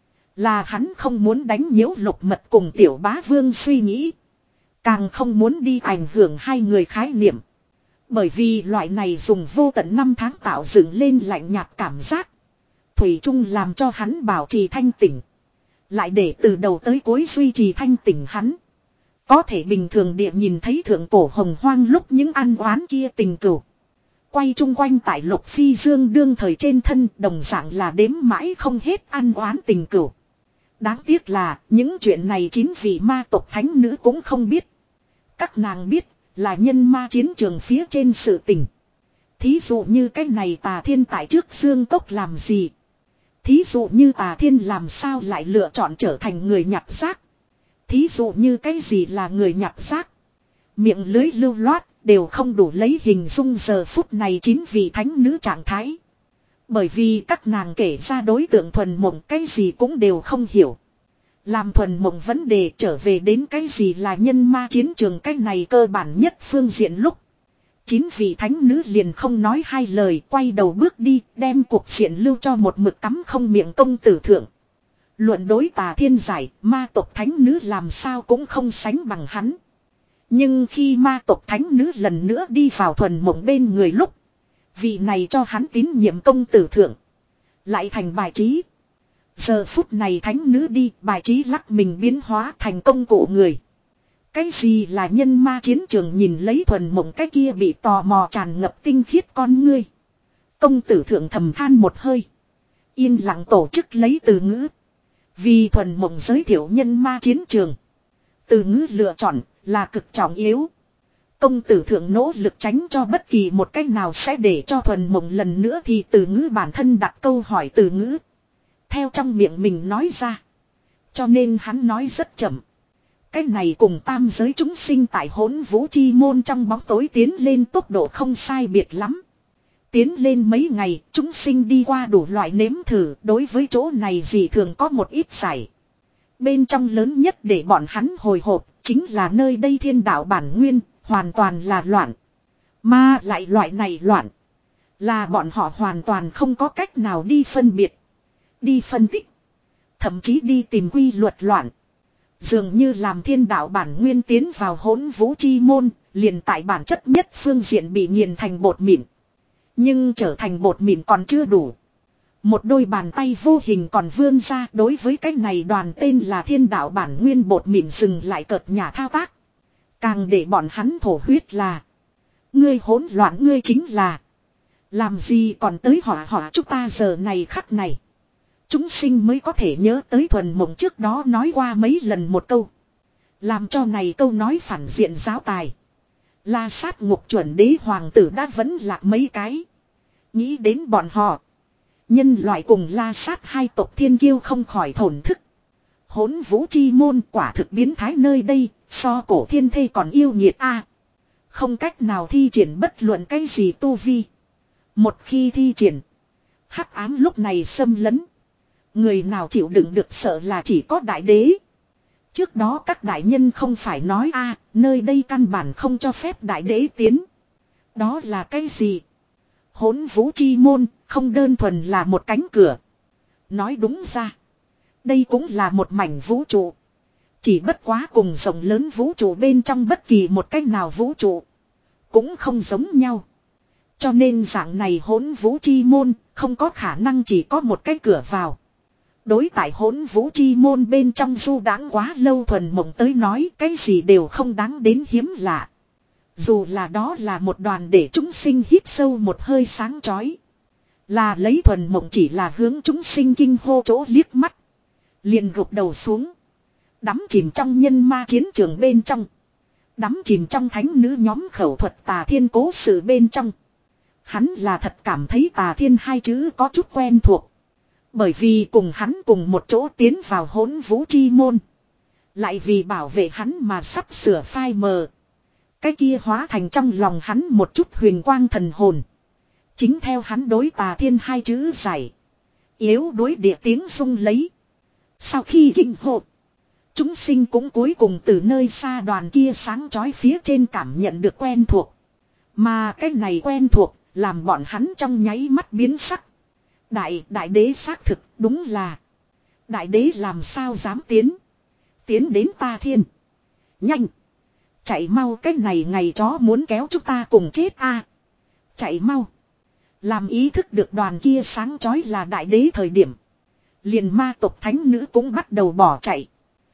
Là hắn không muốn đánh nhiễu lục mật cùng tiểu bá vương suy nghĩ. Càng không muốn đi ảnh hưởng hai người khái niệm. Bởi vì loại này dùng vô tận năm tháng tạo dựng lên lạnh nhạt cảm giác. thủy chung làm cho hắn bảo trì thanh tỉnh. Lại để từ đầu tới cuối duy trì thanh tỉnh hắn. Có thể bình thường địa nhìn thấy thượng cổ hồng hoang lúc những ăn oán kia tình cừu. Quay chung quanh tại Lục Phi Dương đương thời trên thân đồng dạng là đếm mãi không hết ăn oán tình cừu. Đáng tiếc là những chuyện này chín vị ma tộc thánh nữ cũng không biết. Các nàng biết là nhân ma chiến trường phía trên sự tình. Thí dụ như cái này Tà Thiên tại trước Dương Cốc làm gì. Thí dụ như Tà Thiên làm sao lại lựa chọn trở thành người nhặt rác. Thí dụ như cái gì là người nhặt rác. Miệng lưới lưu loát đều không đủ lấy hình dung giờ phút này chín vị thánh nữ trạng thái. Bởi vì các nàng kể ra đối tượng thuần mộng cái gì cũng đều không hiểu. Làm thuần mộng vấn đề trở về đến cái gì là nhân ma chiến trường cái này cơ bản nhất phương diện lúc. Chín vị thánh nữ liền không nói hai lời quay đầu bước đi đem cuộc diện lưu cho một mực cắm không miệng công tử thượng. Luận đối Tà Thiên giải ma tộc thánh nữ làm sao cũng không sánh bằng hắn. Nhưng khi ma tộc thánh nữ lần nữa đi vào thuần mộng bên người lúc. Vị này cho hắn tín nhiệm công tử thượng. Lại thành bài trí. Giờ phút này thánh nữ đi bài trí lắc mình biến hóa thành công cụ người. Cái gì là nhân ma chiến trường nhìn lấy thuần mộng cái kia bị tò mò tràn ngập tinh khiết con ngươi. Công tử thượng thầm than một hơi. Yên lặng tổ chức lấy từ ngữ. Vì thuần mộng giới thiệu nhân ma chiến trường. Từ ngữ lựa chọn là cực trọng yếu. Công tử thượng nỗ lực tránh cho bất kỳ một cách nào sẽ để cho thuần mộng lần nữa thì từ ngữ bản thân đặt câu hỏi từ ngữ. Theo trong miệng mình nói ra. Cho nên hắn nói rất chậm. Cái này cùng tam giới chúng sinh tại hỗn vũ chi môn trong bóng tối tiến lên tốc độ không sai biệt lắm. Tiến lên mấy ngày chúng sinh đi qua đủ loại nếm thử đối với chỗ này gì thường có một ít giải. Bên trong lớn nhất để bọn hắn hồi hộp chính là nơi đây thiên đạo bản nguyên hoàn toàn là loạn. Mà lại loại này loạn là bọn họ hoàn toàn không có cách nào đi phân biệt. Đi phân tích. Thậm chí đi tìm quy luật loạn. Dường như làm thiên đạo bản nguyên tiến vào hỗn vũ chi môn, liền tại bản chất nhất phương diện bị nghiền thành bột mịn. Nhưng trở thành bột mịn còn chưa đủ. Một đôi bàn tay vô hình còn vươn ra đối với cái này đoàn tên là thiên đạo bản nguyên bột mịn dừng lại cợt nhà thao tác. Càng để bọn hắn thổ huyết là. Ngươi hỗn loạn ngươi chính là. Làm gì còn tới họa họa chúng ta giờ này khắc này. Chúng sinh mới có thể nhớ tới thuần mộng trước đó nói qua mấy lần một câu. Làm cho này câu nói phản diện giáo tài. La sát ngục chuẩn đế hoàng tử đã vẫn lạc mấy cái. Nghĩ đến bọn họ. Nhân loại cùng la sát hai tộc thiên kiêu không khỏi thổn thức. Hỗn vũ chi môn quả thực biến thái nơi đây. So cổ thiên thê còn yêu nhiệt a. Không cách nào thi triển bất luận cái gì tu vi. Một khi thi triển. Hắc ám lúc này xâm lấn. Người nào chịu đựng được sợ là chỉ có đại đế. Trước đó các đại nhân không phải nói a nơi đây căn bản không cho phép đại đế tiến. Đó là cái gì? Hỗn vũ chi môn không đơn thuần là một cánh cửa. Nói đúng ra. Đây cũng là một mảnh vũ trụ. Chỉ bất quá cùng rộng lớn vũ trụ bên trong bất kỳ một cách nào vũ trụ. Cũng không giống nhau. Cho nên dạng này hỗn vũ chi môn không có khả năng chỉ có một cái cửa vào. Đối tại hỗn vũ chi môn bên trong du đáng quá lâu thuần mộng tới nói cái gì đều không đáng đến hiếm lạ. Dù là đó là một đoàn để chúng sinh hít sâu một hơi sáng chói. Là lấy thuần mộng chỉ là hướng chúng sinh kinh hô chỗ liếc mắt. Liền gục đầu xuống. Đắm chìm trong nhân ma chiến trường bên trong. Đắm chìm trong thánh nữ nhóm khẩu thuật Tà Thiên cố sự bên trong. Hắn là thật cảm thấy Tà Thiên hai chữ có chút quen thuộc. Bởi vì cùng hắn cùng một chỗ tiến vào hỗn vũ chi môn. Lại vì bảo vệ hắn mà sắp sửa phai mờ. Cái kia hóa thành trong lòng hắn một chút huyền quang thần hồn. Chính theo hắn đối Tà Thiên hai chữ giải. Yếu đối địa tiếng rung lấy. Sau khi kinh hộ. Chúng sinh cũng cuối cùng từ nơi xa đoàn kia sáng chói phía trên cảm nhận được quen thuộc. Mà cái này quen thuộc làm bọn hắn trong nháy mắt biến sắc. Đại, đại đế xác thực đúng là. Đại đế làm sao dám tiến. Tiến đến ta thiên. Nhanh. Chạy mau cái này ngày chó muốn kéo chúng ta cùng chết a. Chạy mau. Làm ý thức được đoàn kia sáng chói là đại đế thời điểm. Liền ma tộc thánh nữ cũng bắt đầu bỏ chạy.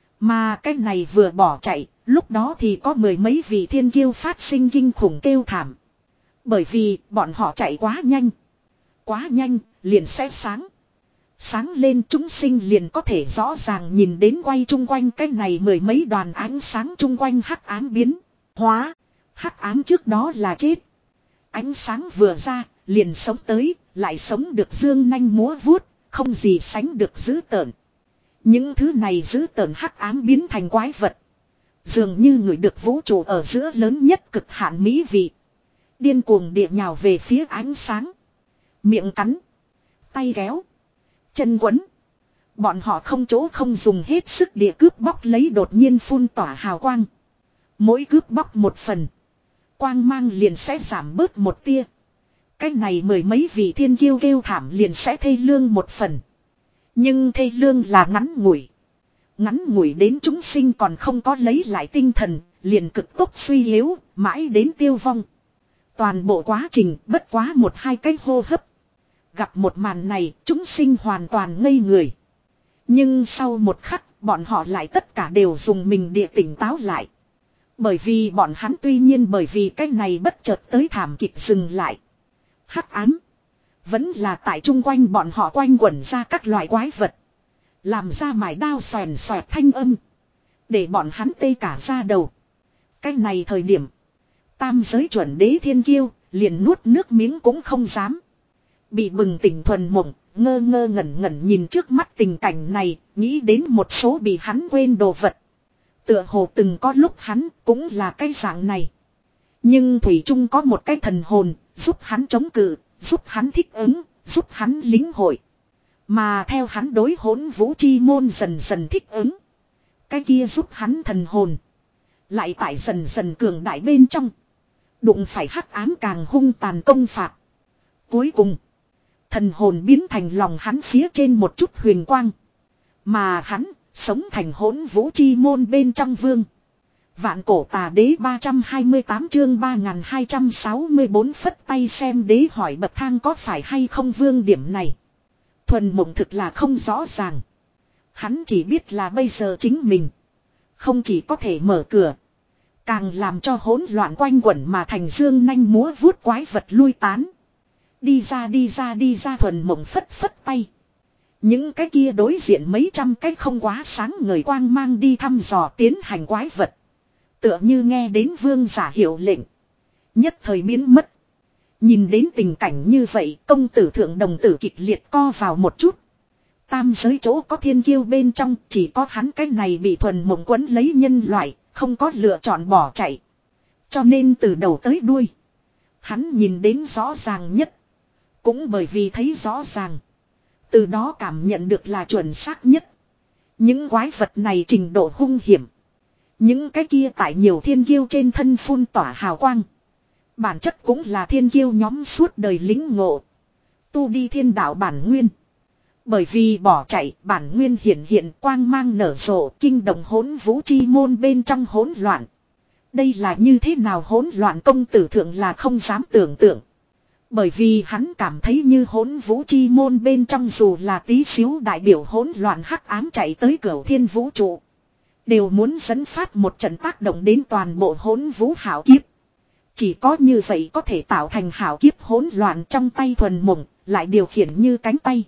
Mà cái này vừa bỏ chạy, lúc đó thì có mười mấy vị thiên kiêu phát sinh kinh khủng kêu thảm. Bởi vì bọn họ chạy quá nhanh. Quá nhanh, liền sẽ sáng. Sáng lên chúng sinh liền có thể rõ ràng nhìn đến quay chung quanh cái này mười mấy đoàn ánh sáng chung quanh hắc ám biến. Hóa, hắc ám trước đó là chết. Ánh sáng vừa ra, liền sống tới, lại sống được dương nanh múa vuốt, không gì sánh được dữ tợn. Những thứ này dữ tợn hắc ám biến thành quái vật. Dường như người được vũ trụ ở giữa lớn nhất cực hạn mỹ vị. Điên cuồng địa nhào về phía ánh sáng. Miệng cắn. Tay kéo. Chân quấn. Bọn họ không chỗ không dùng hết sức địa cướp bóc lấy đột nhiên phun tỏa hào quang. Mỗi cướp bóc một phần. Quang mang liền sẽ giảm bớt một tia. Cái này mười mấy vị thiên kiêu kêu thảm liền sẽ thê lương một phần. Nhưng thê lương là ngắn ngủi. Ngắn ngủi đến chúng sinh còn không có lấy lại tinh thần, liền cực tốc suy yếu, mãi đến tiêu vong. Toàn bộ quá trình bất quá một hai cái hô hấp. Gặp một màn này, chúng sinh hoàn toàn ngây người. Nhưng sau một khắc, bọn họ lại tất cả đều dùng mình địa tỉnh táo lại. Bởi vì bọn hắn tuy nhiên bởi vì cái này bất chợt tới thảm kịch dừng lại. Hắc ám. Vẫn là tại chung quanh bọn họ quanh quẩn ra các loại quái vật. Làm ra mài đao xoèn xoẹt thanh âm. Để bọn hắn tê cả ra đầu. Cái này thời điểm. Tam giới chuẩn đế thiên kiêu. Liền nuốt nước miếng cũng không dám. Bị bừng tỉnh thuần mộng. Ngơ ngơ ngẩn ngẩn nhìn trước mắt tình cảnh này. Nghĩ đến một số bị hắn quên đồ vật. Tựa hồ từng có lúc hắn cũng là cái dạng này. Nhưng Thủy Trung có một cái thần hồn. Giúp hắn chống cự. Giúp hắn thích ứng. Giúp hắn lính hội. Mà theo hắn đối hỗn vũ chi môn dần dần thích ứng. Cái kia giúp hắn thần hồn. Lại tại dần dần cường đại bên trong. Đụng phải hắc ám càng hung tàn công phạt. Cuối cùng. Thần hồn biến thành lòng hắn phía trên một chút huyền quang. Mà hắn sống thành hỗn vũ chi môn bên trong vương. Vạn cổ tà đế ba trăm hai mươi tám chương ba nghìn hai trăm sáu mươi bốn phất tay xem đế hỏi bậc thang có phải hay không vương điểm này. Thuần mộng thực là không rõ ràng. Hắn chỉ biết là bây giờ chính mình. Không chỉ có thể mở cửa. Càng làm cho hỗn loạn quanh quẩn mà thành dương nanh múa vuốt quái vật lui tán. Đi ra đi ra đi ra thuần mộng phất phất tay. Những cái kia đối diện mấy trăm cái không quá sáng ngời quang mang đi thăm dò tiến hành quái vật. Tựa như nghe đến vương giả hiệu lệnh. Nhất thời biến mất. Nhìn đến tình cảnh như vậy công tử thượng đồng tử kịch liệt co vào một chút. Tam giới chỗ có thiên kiêu bên trong chỉ có hắn cái này bị thuần mộng quấn lấy nhân loại. Không có lựa chọn bỏ chạy. Cho nên từ đầu tới đuôi. Hắn nhìn đến rõ ràng nhất. Cũng bởi vì thấy rõ ràng. Từ đó cảm nhận được là chuẩn xác nhất. Những quái vật này trình độ hung hiểm. Những cái kia tại nhiều thiên kiêu trên thân phun tỏa hào quang. Bản chất cũng là thiên kiêu nhóm suốt đời lính ngộ. Tu đi thiên đạo bản nguyên. Bởi vì bỏ chạy bản nguyên hiện hiện quang mang nở rộ kinh động hỗn vũ chi môn bên trong hỗn loạn. Đây là như thế nào hỗn loạn công tử thượng là không dám tưởng tượng. Bởi vì hắn cảm thấy như hỗn vũ chi môn bên trong dù là tí xíu đại biểu hỗn loạn hắc ám chạy tới cửu thiên vũ trụ. Đều muốn dẫn phát một trận tác động đến toàn bộ hỗn vũ hảo kiếp. Chỉ có như vậy có thể tạo thành hảo kiếp hỗn loạn trong tay thuần mộng, lại điều khiển như cánh tay.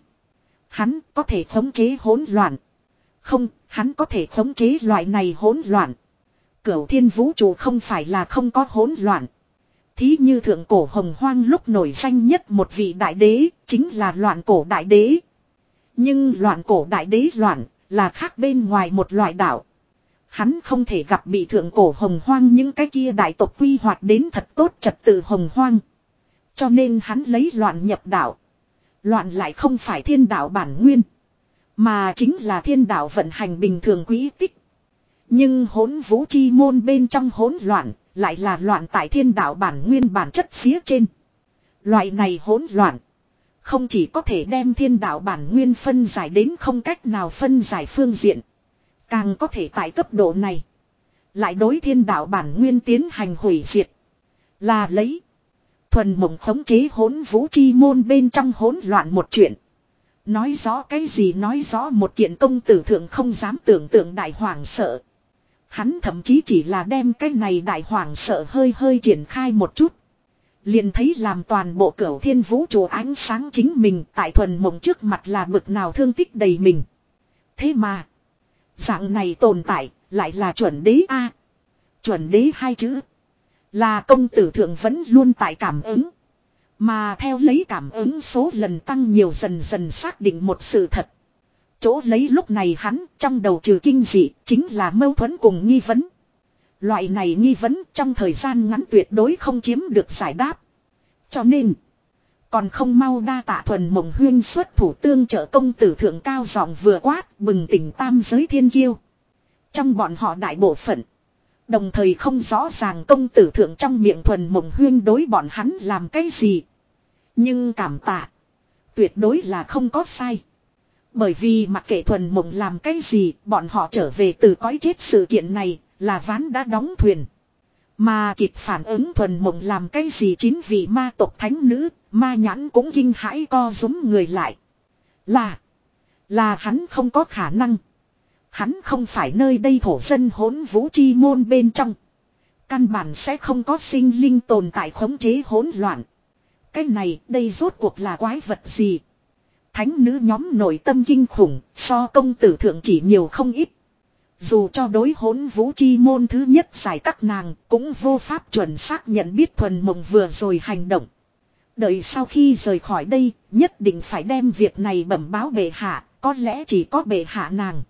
Hắn có thể khống chế hỗn loạn. Không, hắn có thể khống chế loại này hỗn loạn. Cửu thiên vũ trụ không phải là không có hỗn loạn. Thí như thượng cổ hồng hoang lúc nổi danh nhất một vị đại đế, chính là loạn cổ đại đế. Nhưng loạn cổ đại đế loạn, là khác bên ngoài một loại đạo. Hắn không thể gặp bị thượng cổ hồng hoang những cái kia đại tộc quy hoạch đến thật tốt trật tự hồng hoang. Cho nên hắn lấy loạn nhập đạo. Loạn lại không phải thiên đạo bản nguyên. Mà chính là thiên đạo vận hành bình thường quý tích. Nhưng hỗn vũ chi môn bên trong hỗn loạn. Lại là loạn tại thiên đạo bản nguyên bản chất phía trên. Loại này hỗn loạn. Không chỉ có thể đem thiên đạo bản nguyên phân giải đến không cách nào phân giải phương diện. Càng có thể tại cấp độ này. Lại đối thiên đạo bản nguyên tiến hành hủy diệt. Là lấy. Thuần Mộng khống chế hỗn vũ chi môn bên trong hỗn loạn một chuyện. Nói rõ cái gì, nói rõ một kiện công tử thượng không dám tưởng tượng đại hoàng sợ. Hắn thậm chí chỉ là đem cái này đại hoàng sợ hơi hơi triển khai một chút. Liền thấy làm toàn bộ cửu thiên vũ trụ ánh sáng chính mình tại Thuần Mộng trước mặt là bực nào thương tích đầy mình. Thế mà, dạng này tồn tại, lại là chuẩn đế A. Chuẩn đế hai chữ. Là công tử thượng vẫn luôn tại cảm ứng. Mà theo lấy cảm ứng số lần tăng nhiều dần dần xác định một sự thật. Chỗ lấy lúc này hắn trong đầu trừ kinh dị chính là mâu thuẫn cùng nghi vấn. Loại này nghi vấn trong thời gian ngắn tuyệt đối không chiếm được giải đáp. Cho nên, còn không mau đa tạ Thuần Mộng Huyên xuất thủ tương trợ công tử thượng cao giọng vừa quát bừng tỉnh tam giới thiên kiêu. Trong bọn họ đại bộ phận. Đồng thời không rõ ràng công tử thượng trong miệng Thuần Mộng Huyên đối bọn hắn làm cái gì. Nhưng cảm tạ. Tuyệt đối là không có sai. Bởi vì mặc kệ Thuần Mộng làm cái gì, bọn họ trở về từ cõi chết sự kiện này là ván đã đóng thuyền. Mà kịp phản ứng Thuần Mộng làm cái gì chín vị ma tộc thánh nữ, ma nhãn cũng kinh hãi co rúm người lại. Là, là hắn không có khả năng. Hắn không phải nơi đây thổ dân hỗn vũ chi môn bên trong. Căn bản sẽ không có sinh linh tồn tại khống chế hỗn loạn. Cái này đây rốt cuộc là quái vật gì? Thánh nữ nhóm nội tâm kinh khủng, so công tử thượng chỉ nhiều không ít. Dù cho đối hỗn vũ chi môn thứ nhất giải các nàng cũng vô pháp chuẩn xác nhận biết Thuần Mộng vừa rồi hành động. Đợi sau khi rời khỏi đây, nhất định phải đem việc này bẩm báo bệ hạ, có lẽ chỉ có bệ hạ nàng.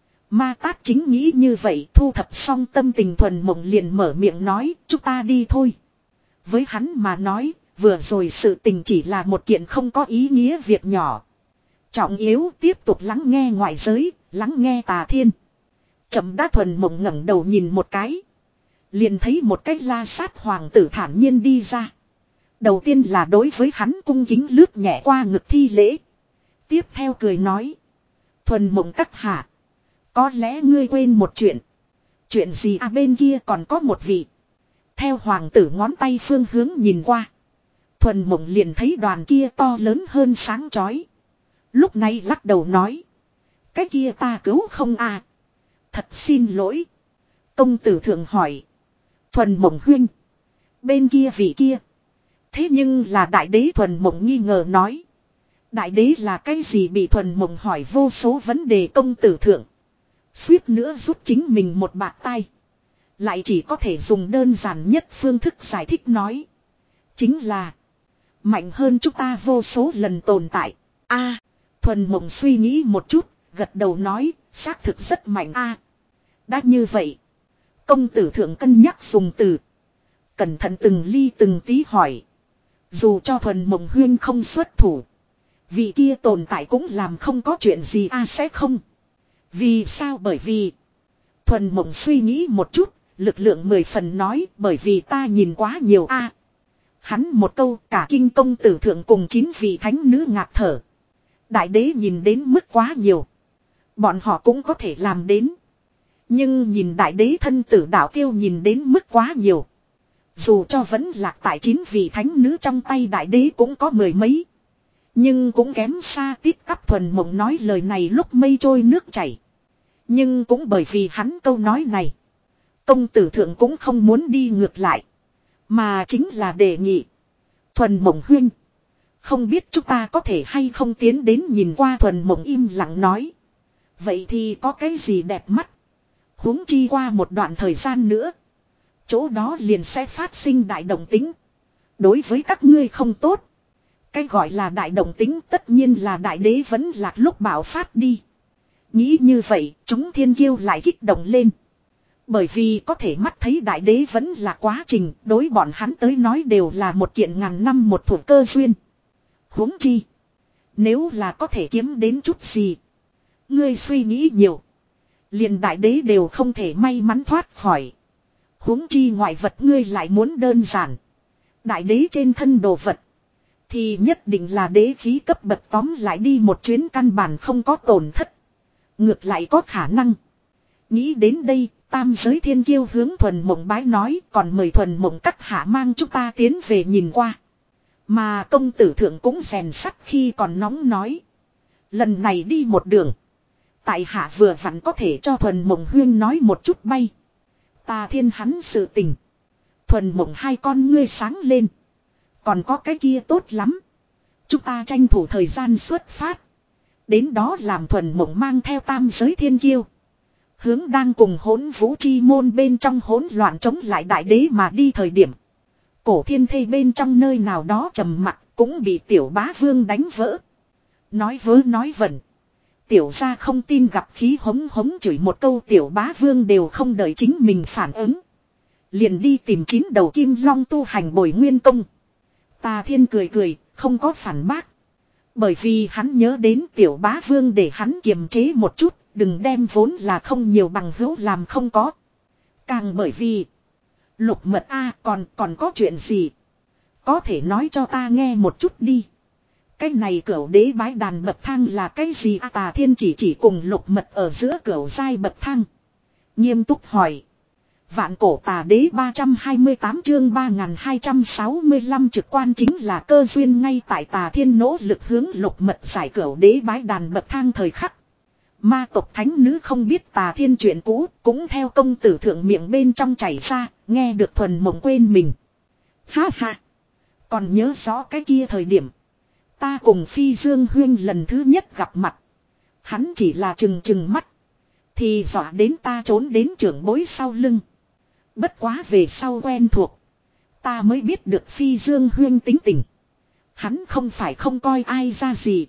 Ma Tát chính nghĩ như vậy, thu thập xong tâm tình Thuần Mộng liền mở miệng nói, chúng ta đi thôi. Với hắn mà nói, vừa rồi sự tình chỉ là một kiện không có ý nghĩa việc nhỏ. Trọng yếu tiếp tục lắng nghe ngoại giới, lắng nghe tà thiên. Chậm đã Thuần Mộng ngẩng đầu nhìn một cái. Liền thấy một cái la sát hoàng tử thản nhiên đi ra. Đầu tiên là đối với hắn cung kính lướt nhẹ qua ngực thi lễ. Tiếp theo cười nói. Thuần Mộng các hạ. Có lẽ ngươi quên một chuyện. Chuyện gì à, bên kia còn có một vị. Theo hoàng tử ngón tay phương hướng nhìn qua. Thuần Mộng liền thấy đoàn kia to lớn hơn sáng chói. Lúc này lắc đầu nói. Cái kia ta cứu không à. Thật xin lỗi. Công tử thượng hỏi. Thuần Mộng huynh. Bên kia vị kia. Thế nhưng là đại đế. Thuần Mộng nghi ngờ nói. Đại đế là cái gì, bị Thuần Mộng hỏi vô số vấn đề. Công tử thượng suýt nữa rút chính mình một bạt tay. Lại chỉ có thể dùng đơn giản nhất phương thức giải thích nói. Chính là mạnh hơn chúng ta vô số lần tồn tại. A, Thuần Mộng suy nghĩ một chút, gật đầu nói, xác thực rất mạnh a. Đã như vậy, công tử thượng cân nhắc dùng từ. Cẩn thận từng ly từng tí hỏi. Dù cho Thuần Mộng huyên không xuất thủ, vị kia tồn tại cũng làm không có chuyện gì a. Sẽ không. Vì sao? Bởi vì Thuần Mộng suy nghĩ một chút, lực lượng mười phần nói, bởi vì ta nhìn quá nhiều a. Hắn một câu cả kinh công tử thượng cùng chín vị thánh nữ ngạt thở. Đại đế nhìn đến mức quá nhiều. Bọn họ cũng có thể làm đến. Nhưng nhìn đại đế thân tử đạo tiêu nhìn đến mức quá nhiều. Dù cho vẫn lạc tại chín vị thánh nữ trong tay đại đế cũng có mười mấy. Nhưng cũng kém xa tít cắp. Thuần Mộng nói lời này lúc mây trôi nước chảy. Nhưng cũng bởi vì hắn câu nói này, công tử thượng cũng không muốn đi ngược lại. Mà chính là đề nghị. Thuần Mộng huynh, không biết chúng ta có thể hay không tiến đến nhìn qua. Thuần Mộng im lặng nói. Vậy thì có cái gì đẹp mắt. Huống chi qua một đoạn thời gian nữa, chỗ đó liền sẽ phát sinh đại động tính. Đối với các ngươi không tốt. Cái gọi là đại động tính tất nhiên là đại đế vẫn lạc lúc bạo phát đi. Nghĩ như vậy, chúng thiên kiêu lại kích động lên. Bởi vì có thể mắt thấy đại đế vẫn là quá trình, đối bọn hắn tới nói đều là một kiện ngàn năm một thủa cơ duyên. Huống chi, nếu là có thể kiếm đến chút gì, ngươi suy nghĩ nhiều, liền đại đế đều không thể may mắn thoát khỏi. Huống chi ngoại vật ngươi lại muốn đơn giản. Đại đế trên thân đồ vật thì nhất định là đế khí cấp bậc, tóm lại đi một chuyến căn bản không có tổn thất. Ngược lại có khả năng. Nghĩ đến đây, tam giới thiên kiêu hướng Thuần Mộng bái nói, còn mời Thuần Mộng các hạ mang chúng ta tiến về nhìn qua. Mà công tử thượng cũng rèn sắt khi còn nóng nói. Lần này đi một đường. Tại hạ vừa vặn có thể cho Thuần Mộng Huyên nói một chút bay. Tà Thiên hắn sự tình. Thuần Mộng hai con ngươi sáng lên. Còn có cái kia tốt lắm. Chúng ta tranh thủ thời gian xuất phát. Đến đó làm Thuần Mộng mang theo tam giới thiên kiêu. Hướng đang cùng hỗn vũ chi môn bên trong hỗn loạn chống lại đại đế mà đi thời điểm. Cổ thiên thây bên trong nơi nào đó trầm mặc cũng bị tiểu bá vương đánh vỡ. Nói vớ nói vẩn. Tiểu gia không tin gặp khí hống hống chửi một câu tiểu bá vương đều không đợi chính mình phản ứng. Liền đi tìm chín đầu kim long tu hành bồi nguyên công. Tà Thiên cười cười, không có phản bác. Bởi vì hắn nhớ đến tiểu bá vương để hắn kiềm chế một chút, đừng đem vốn là không nhiều bằng hữu làm không có. Càng bởi vì, Lục Mật a còn còn có chuyện gì? Có thể nói cho ta nghe một chút đi. Cái này cửu đế bái đàn bậc thang là cái gì à? Tà Thiên chỉ chỉ cùng Lục Mật ở giữa cửu giai bậc thang. Nghiêm túc hỏi. Vạn cổ tà đế ba trăm hai mươi tám chương ba nghìn hai trăm sáu mươi lăm trực quan chính là cơ duyên ngay tại Tà Thiên nỗ lực hướng Lục Mật giải cửu đế bái đàn bậc thang thời khắc. Ma tộc thánh nữ không biết Tà Thiên chuyện cũ, cũng theo công tử thượng miệng bên trong chảy ra, nghe được Thuần Mộng quên mình. Ha ha! Còn nhớ rõ cái kia thời điểm. Ta cùng Phi Dương Huyên lần thứ nhất gặp mặt. Hắn chỉ là chừng chừng mắt. Thì dọa đến ta trốn đến trưởng bối sau lưng. Bất quá về sau quen thuộc. Ta mới biết được Phi Dương Huyên tính tình. Hắn không phải không coi ai ra gì.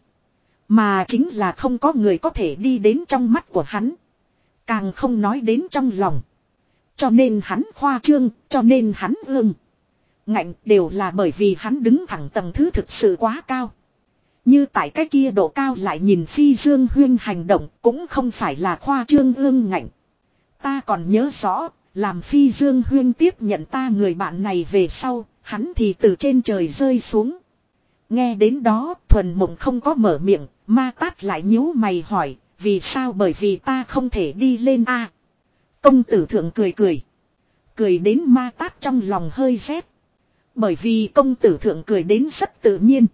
Mà chính là không có người có thể đi đến trong mắt của hắn. Càng không nói đến trong lòng. Cho nên hắn khoa trương, cho nên hắn ương. Ngạnh đều là bởi vì hắn đứng thẳng tầng thứ thực sự quá cao. Như tại cái kia độ cao lại nhìn Phi Dương Huyên hành động cũng không phải là khoa trương ương ngạnh. Ta còn nhớ rõ, làm Phi Dương Huyên tiếp nhận ta người bạn này về sau, hắn thì từ trên trời rơi xuống. Nghe đến đó, Thuần Mộng không có mở miệng, Ma Tát lại nhíu mày hỏi, vì sao? Bởi vì ta không thể đi lên a. À, công tử thượng cười cười. Cười đến Ma Tát trong lòng hơi rét. Bởi vì công tử thượng cười đến rất tự nhiên.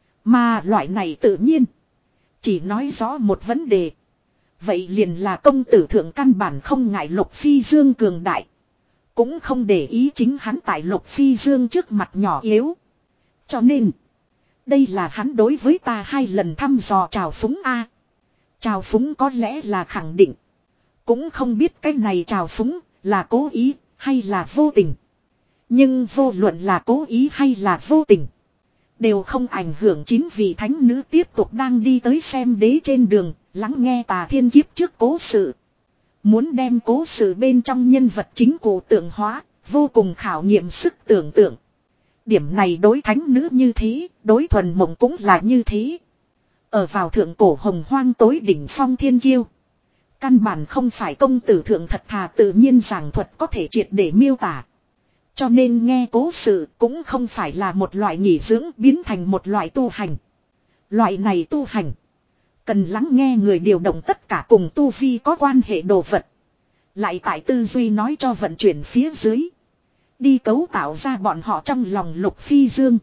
Mà loại này tự nhiên. Chỉ nói rõ một vấn đề. Vậy liền là công tử thượng căn bản không ngại Lục Phi Dương cường đại. Cũng không để ý chính hắn tại Lục Phi Dương trước mặt nhỏ yếu. Cho nên. Đây là hắn đối với ta hai lần thăm dò trào phúng a. À, trào phúng có lẽ là khẳng định. Cũng không biết cái này trào phúng là cố ý hay là vô tình. Nhưng vô luận là cố ý hay là vô tình. Đều không ảnh hưởng chín vị thánh nữ tiếp tục đang đi tới xem đế trên đường, lắng nghe Tà Thiên kiếp trước cố sự. Muốn đem cố sự bên trong nhân vật chính cụ tượng hóa, vô cùng khảo nghiệm sức tưởng tượng. Điểm này đối thánh nữ như thế, đối Thuần Mộng cũng là như thế. Ở vào thượng cổ hồng hoang tối đỉnh phong thiên kiêu. Căn bản không phải công tử thượng thật thà tự nhiên giảng thuật có thể triệt để miêu tả. Cho nên nghe cố sự cũng không phải là một loại nghỉ dưỡng biến thành một loại tu hành. Loại này tu hành. Cần lắng nghe người điều động tất cả cùng tu vi có quan hệ đồ vật. Lại tại tư duy nói cho vận chuyển phía dưới. Đi cấu tạo ra bọn họ trong lòng Lục Phi Dương.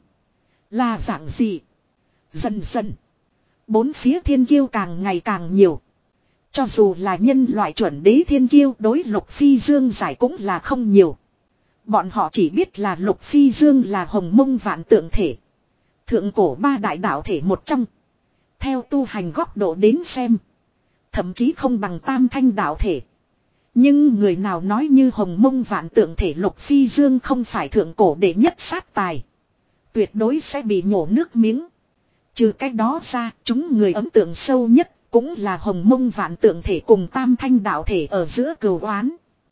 Là dạng gì? Dần dần. Bốn phía thiên kiêu càng ngày càng nhiều. Cho dù là nhân loại chuẩn đế thiên kiêu đối Lục Phi Dương giải cũng là không nhiều. Bọn họ chỉ biết là Lục Phi Dương là hồng mông vạn tượng thể. Thượng cổ ba đại đạo thể một trong. Theo tu hành góc độ đến xem. Thậm chí không bằng tam thanh đạo thể. Nhưng người nào nói như hồng mông vạn tượng thể Lục Phi Dương không phải thượng cổ đệ nhất sát tài. Tuyệt đối sẽ bị nhổ nước miếng. Trừ cái đó ra, chúng người ấn tượng sâu nhất cũng là hồng mông vạn tượng thể cùng tam thanh đạo thể ở giữa cừu oán.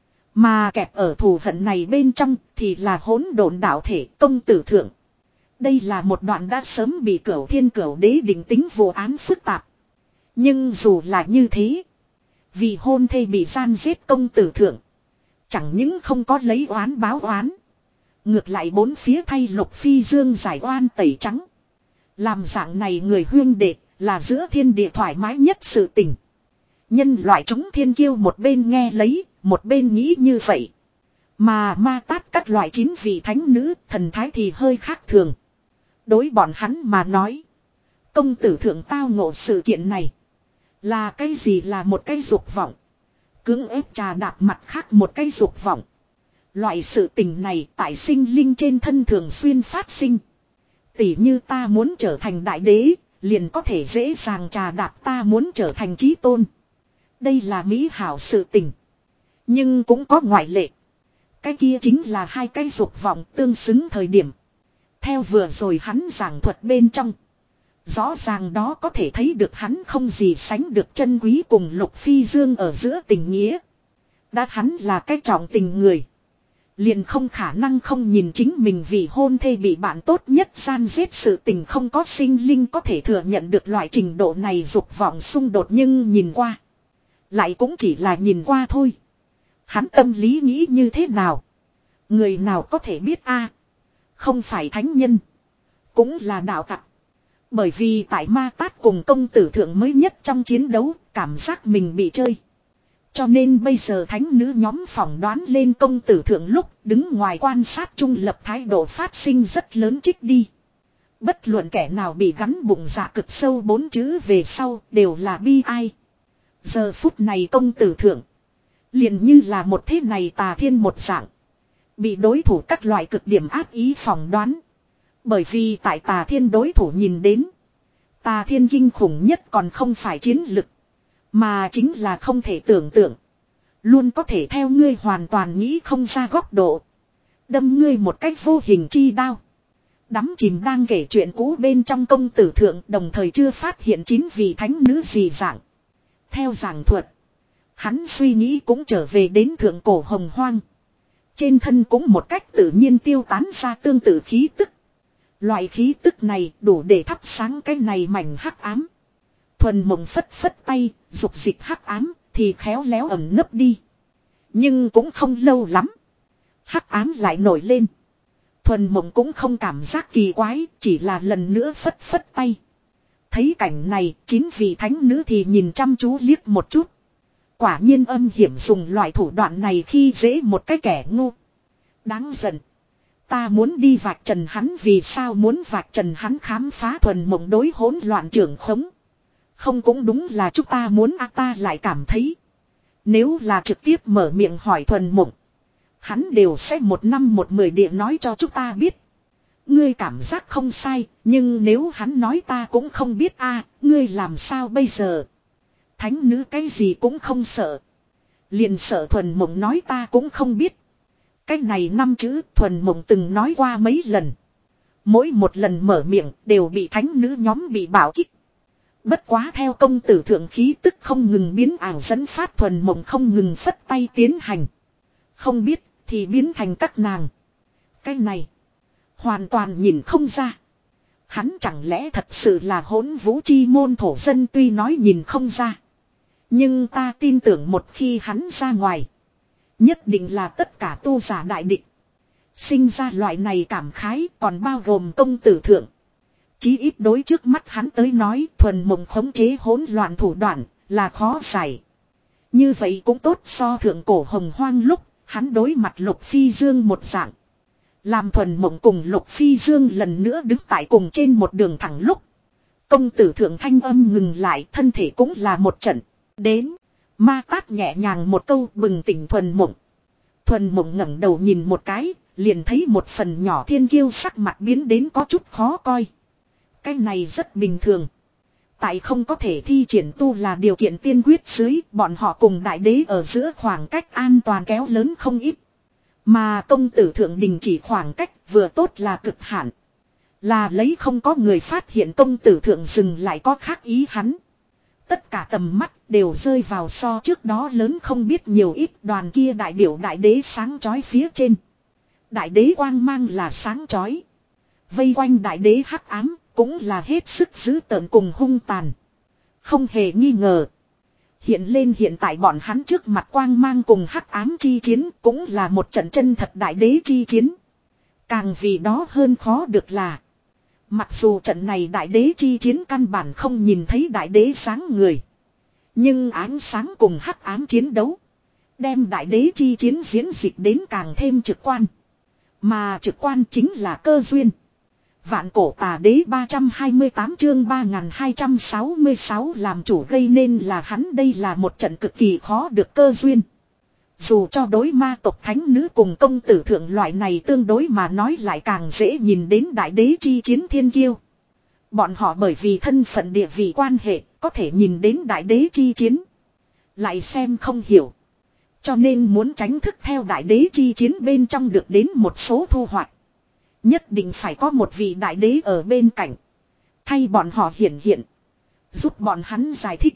Mà kẹp ở thù hận này bên trong thì là hỗn độn đạo thể công tử thượng. Đây là một đoạn đã sớm bị cửu thiên cửu đế định tính vô án phức tạp. Nhưng dù là như thế. Vì hôn thê bị gian giết công tử thượng. Chẳng những không có lấy oán báo oán. Ngược lại bốn phía thay Lục Phi Dương giải oan tẩy trắng. Làm dạng này người huyên đệ là giữa thiên địa thoải mái nhất sự tình. Nhân loại chúng thiên kiêu một bên nghe lấy, một bên nghĩ như vậy. Mà Ma Tát các loại chín vị thánh nữ thần thái thì hơi khác thường. Đối bọn hắn mà nói. Công tử thượng tao ngộ sự kiện này. Là cái gì là một cái dục vọng. Cưỡng ép trà đạp mặt khác một cái dục vọng. Loại sự tình này tại sinh linh trên thân thường xuyên phát sinh. Tỉ như ta muốn trở thành đại đế, liền có thể dễ dàng trà đạp ta muốn trở thành chí tôn. Đây là mỹ hảo sự tình. Nhưng cũng có ngoại lệ. Cái kia chính là hai cái dục vọng tương xứng thời điểm. Theo vừa rồi hắn giảng thuật bên trong. Rõ ràng đó có thể thấy được hắn không gì sánh được chân quý cùng Lục Phi Dương ở giữa tình nghĩa. Đã hắn là cái trọng tình người. Liền không khả năng không nhìn chính mình vì hôn thê bị bạn tốt nhất gian giết sự tình không có sinh linh có thể thừa nhận được loại trình độ này dục vọng xung đột nhưng nhìn qua. Lại cũng chỉ là nhìn qua thôi. Hắn tâm lý nghĩ như thế nào? Người nào có thể biết a? Không phải thánh nhân. Cũng là đạo tặc. Bởi vì tại Ma Tát cùng công tử thượng mới nhất trong chiến đấu, cảm giác mình bị chơi. Cho nên bây giờ thánh nữ nhóm phỏng đoán lên công tử thượng lúc đứng ngoài quan sát trung lập thái độ phát sinh rất lớn trích đi. Bất luận kẻ nào bị gắn bụng dạ cực sâu bốn chữ về sau đều là bi ai. Giờ phút này công tử thượng. Liền như là một thế này tà thiên một dạng. Bị đối thủ các loại cực điểm áp ý phỏng đoán. Bởi vì tại tà thiên đối thủ nhìn đến. Tà thiên kinh khủng nhất còn không phải chiến lực. Mà chính là không thể tưởng tượng. Luôn có thể theo ngươi hoàn toàn nghĩ không ra góc độ. Đâm ngươi một cách vô hình chi đao. Đắm chìm đang kể chuyện cũ bên trong công tử thượng đồng thời chưa phát hiện chín vị thánh nữ gì dạng. Theo giảng thuật. Hắn suy nghĩ cũng trở về đến thượng cổ hồng hoang. Trên thân cũng một cách tự nhiên tiêu tán ra tương tự khí tức. Loại khí tức này đủ để thắp sáng cái này mảnh hắc ám. Thuần mộng phất phất tay, dục dịch hắc ám, thì khéo léo ẩn nấp đi. Nhưng cũng không lâu lắm. Hắc ám lại nổi lên. Thuần mộng cũng không cảm giác kỳ quái, chỉ là lần nữa phất phất tay. Thấy cảnh này, chín vị thánh nữ thì nhìn chăm chú liếc một chút. Quả nhiên âm hiểm dùng loại thủ đoạn này khi dễ một cái kẻ ngu. Đáng giận. Ta muốn đi vạch trần hắn vì sao muốn vạch trần hắn khám phá thuần mộng đối hỗn loạn trưởng khống. Không cũng đúng là chúng ta muốn a ta lại cảm thấy. Nếu là trực tiếp mở miệng hỏi thuần mộng. Hắn đều sẽ một năm một mười địa nói cho chúng ta biết. Ngươi cảm giác không sai, nhưng nếu hắn nói ta cũng không biết a, ngươi làm sao bây giờ? Thánh nữ cái gì cũng không sợ. Liền sợ thuần mộng nói ta cũng không biết. Cái này năm chữ thuần mộng từng nói qua mấy lần. Mỗi một lần mở miệng đều bị thánh nữ nhóm bị bảo kích. Bất quá theo công tử thượng khí tức không ngừng biến ảo dẫn phát thuần mộng không ngừng phất tay tiến hành. Không biết thì biến thành các nàng. Cái này hoàn toàn nhìn không ra. Hắn chẳng lẽ thật sự là hỗn vũ chi môn thổ dân tuy nói nhìn không ra. Nhưng ta tin tưởng một khi hắn ra ngoài. Nhất định là tất cả tu giả đại địch. Sinh ra loại này cảm khái còn bao gồm công tử thượng. Chí ít đối trước mắt hắn tới nói thuần mộng khống chế hỗn loạn thủ đoạn là khó giải. Như vậy cũng tốt so thượng cổ hồng hoang lúc hắn đối mặt Lục Phi Dương một dạng. Làm thuần mộng cùng Lục Phi Dương lần nữa đứng tại cùng trên một đường thẳng lúc. Công tử thượng thanh âm ngừng lại thân thể cũng là một trận. Đến. Ma Tát nhẹ nhàng một câu bừng tỉnh thuần mộng. Thuần mộng ngẩng đầu nhìn một cái. Liền thấy một phần nhỏ thiên kiêu sắc mặt biến đến có chút khó coi. Cái này rất bình thường. Tại không có thể thi triển tu là điều kiện tiên quyết dưới. Bọn họ cùng đại đế ở giữa khoảng cách an toàn kéo lớn không ít. Mà công tử thượng đình chỉ khoảng cách vừa tốt là cực hạn. Là lấy không có người phát hiện công tử thượng dừng lại có khác ý hắn. Tất cả tầm mắt đều rơi vào so trước đó lớn không biết nhiều ít đoàn kia đại biểu đại đế sáng chói phía trên. Đại đế quang mang là sáng chói. Vây quanh đại đế hắc ám cũng là hết sức dữ tợn cùng hung tàn. Không hề nghi ngờ. Hiện lên hiện tại bọn hắn trước mặt quang mang cùng hắc ám chi chiến cũng là một trận chân thật đại đế chi chiến. Càng vì đó hơn khó được là. Mặc dù trận này đại đế chi chiến căn bản không nhìn thấy đại đế sáng người. Nhưng ánh sáng cùng hắc ám chiến đấu. Đem đại đế chi chiến diễn dịch đến càng thêm trực quan. Mà trực quan chính là cơ duyên. Vạn cổ tà đế ba trăm hai mươi tám chương ba nghìn hai trăm sáu mươi sáu làm chủ gây nên là hắn, đây là một trận cực kỳ khó được cơ duyên. Dù cho đối ma tộc thánh nữ cùng công tử thượng loại này tương đối mà nói lại càng dễ nhìn đến đại đế chi chiến thiên kiêu. Bọn họ bởi vì thân phận địa vị quan hệ có thể nhìn đến đại đế chi chiến. Lại xem không hiểu. Cho nên muốn tránh thức theo đại đế chi chiến bên trong được đến một số thu hoạch. Nhất định phải có một vị đại đế ở bên cạnh. Thay bọn họ hiển hiện. Giúp bọn hắn giải thích.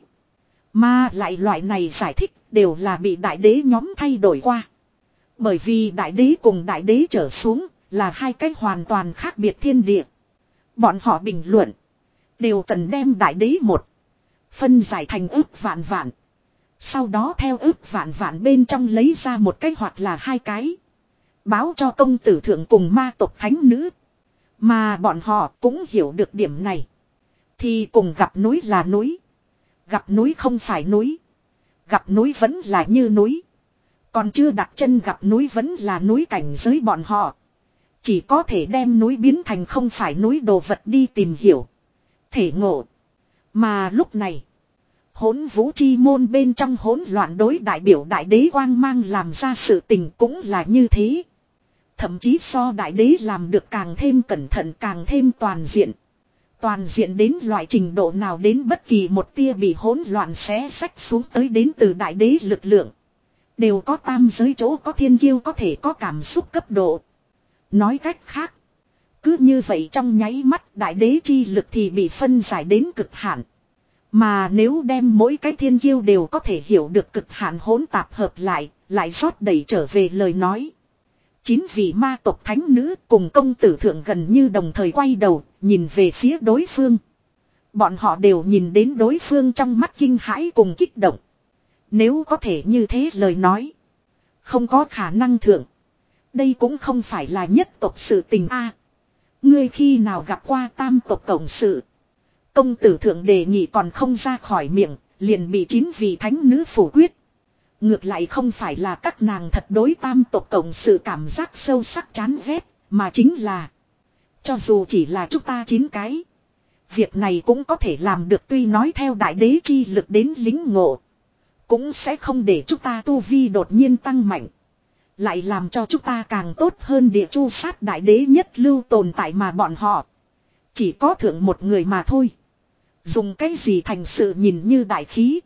Mà lại loại này giải thích đều là bị đại đế nhóm thay đổi qua. Bởi vì đại đế cùng đại đế trở xuống là hai cái hoàn toàn khác biệt thiên địa. Bọn họ bình luận. Đều cần đem đại đế một. Phân giải thành ước vạn vạn. Sau đó theo ước vạn vạn bên trong lấy ra một cái hoặc là hai cái. Báo cho công tử thượng cùng ma tộc thánh nữ. Mà bọn họ cũng hiểu được điểm này. Thì cùng gặp núi là núi. Gặp núi không phải núi. Gặp núi vẫn là như núi. Còn chưa đặt chân gặp núi vẫn là núi, cảnh giới bọn họ. Chỉ có thể đem núi biến thành không phải núi đồ vật đi tìm hiểu. Thể ngộ. Mà lúc này. Hỗn vũ chi môn bên trong hỗn loạn đối đại biểu đại đế quang mang làm ra sự tình cũng là như thế. Thậm chí so đại đế làm được càng thêm cẩn thận, càng thêm toàn diện. Toàn diện đến loại trình độ nào, đến bất kỳ một tia bị hỗn loạn xé xách xuống tới đến từ đại đế lực lượng. Đều có tam giới chỗ có thiên kiêu có thể có cảm xúc cấp độ. Nói cách khác. Cứ như vậy trong nháy mắt đại đế chi lực thì bị phân giải đến cực hạn. Mà nếu đem mỗi cái thiên kiêu đều có thể hiểu được cực hạn hỗn tạp hợp lại, lại rót đẩy trở về lời nói. Chín vị ma tộc thánh nữ cùng công tử thượng gần như đồng thời quay đầu, nhìn về phía đối phương. Bọn họ đều nhìn đến đối phương trong mắt kinh hãi cùng kích động. Nếu có thể như thế lời nói. Không có khả năng thượng. Đây cũng không phải là nhất tộc sự tình a. Ngươi khi nào gặp qua tam tộc cộng sự. Công tử thượng đề nghị còn không ra khỏi miệng, liền bị chín vị thánh nữ phủ quyết. Ngược lại không phải là các nàng thật đối tam tộc cộng sự cảm giác sâu sắc chán ghét, mà chính là cho dù chỉ là chúng ta chín cái. Việc này cũng có thể làm được, tuy nói theo đại đế chi lực đến lính ngộ. Cũng sẽ không để chúng ta tu vi đột nhiên tăng mạnh. Lại làm cho chúng ta càng tốt hơn địa chu sát đại đế nhất lưu tồn tại mà bọn họ. Chỉ có thượng một người mà thôi. Dùng cái gì thành sự nhìn như đại khí.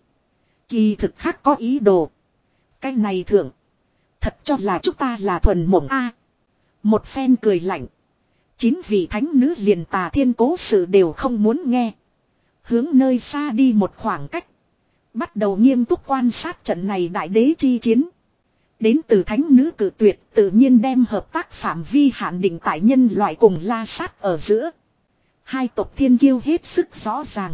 Kỳ thực khác có ý đồ. Cái này thượng. Thật cho là chúng ta là thuần mộng a. Một phen cười lạnh. Chín vị thánh nữ liền Tà Thiên cố sự đều không muốn nghe. Hướng nơi xa đi một khoảng cách. Bắt đầu nghiêm túc quan sát trận này đại đế chi chiến. Đến từ thánh nữ cử tuyệt tự nhiên đem hợp tác phạm vi hạn định tại nhân loại cùng La Sát ở giữa. Hai tộc thiên kiêu hết sức rõ ràng.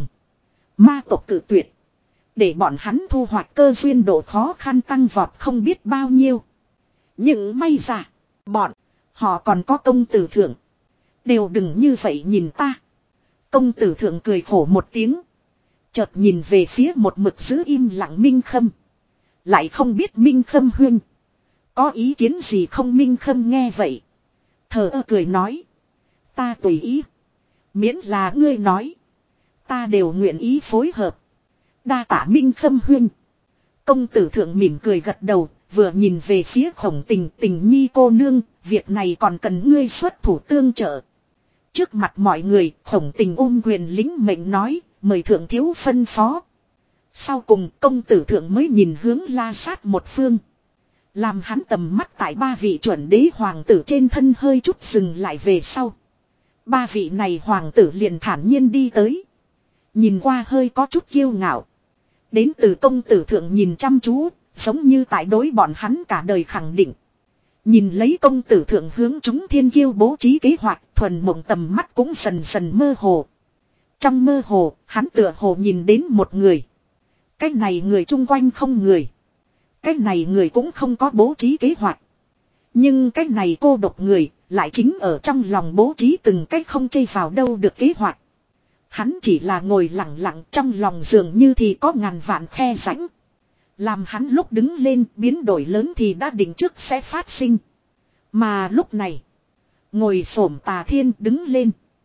Ma tộc cử tuyệt. Để bọn hắn thu hoạch cơ duyên độ khó khăn tăng vọt không biết bao nhiêu. Nhưng may ra. Bọn. Họ còn có công tử thượng. Đều đừng như vậy nhìn ta. Công tử thượng cười khổ một tiếng. Chợt nhìn về phía một mực giữ im lặng Minh Khâm. Lại không biết Minh Khâm huynh. Có ý kiến gì không? Minh Khâm nghe vậy. Thờ ơ cười nói. Ta tùy ý. Miễn là ngươi nói. Ta đều nguyện ý phối hợp. Đa tạ Minh Khâm huynh. Công tử thượng mỉm cười gật đầu. Vừa nhìn về phía Khổng Tình, Tình nhi cô nương. Việc này còn cần ngươi xuất thủ tương trợ. Trước mặt mọi người, Khổng Tình ôm quyền lính mệnh nói. Mời thượng thiếu phân phó. Sau cùng công tử thượng mới nhìn hướng La Sát một phương. Làm hắn tầm mắt tại ba vị chuẩn đế hoàng tử trên thân hơi chút dừng lại về sau. Ba vị này hoàng tử liền thản nhiên đi tới. Nhìn qua hơi có chút kiêu ngạo. Đến từ công tử thượng nhìn chăm chú, giống như tại đối bọn hắn cả đời khẳng định. Nhìn lấy công tử thượng hướng chúng thiên kiêu bố trí kế hoạch, thuần mộng tầm mắt cũng dần dần mơ hồ. Trong mơ hồ, hắn tựa hồ nhìn đến một người. Cái này người chung quanh không người. Cái này người cũng không có bố trí kế hoạch. Nhưng cái này cô độc người, lại chính ở trong lòng bố trí từng cách không chây vào đâu được kế hoạch. Hắn chỉ là ngồi lặng lặng, trong lòng dường như thì có ngàn vạn khe rãnh. Làm hắn lúc đứng lên biến đổi lớn thì đã định trước sẽ phát sinh. Mà lúc này, ngồi xổm Tà Thiên đứng lên.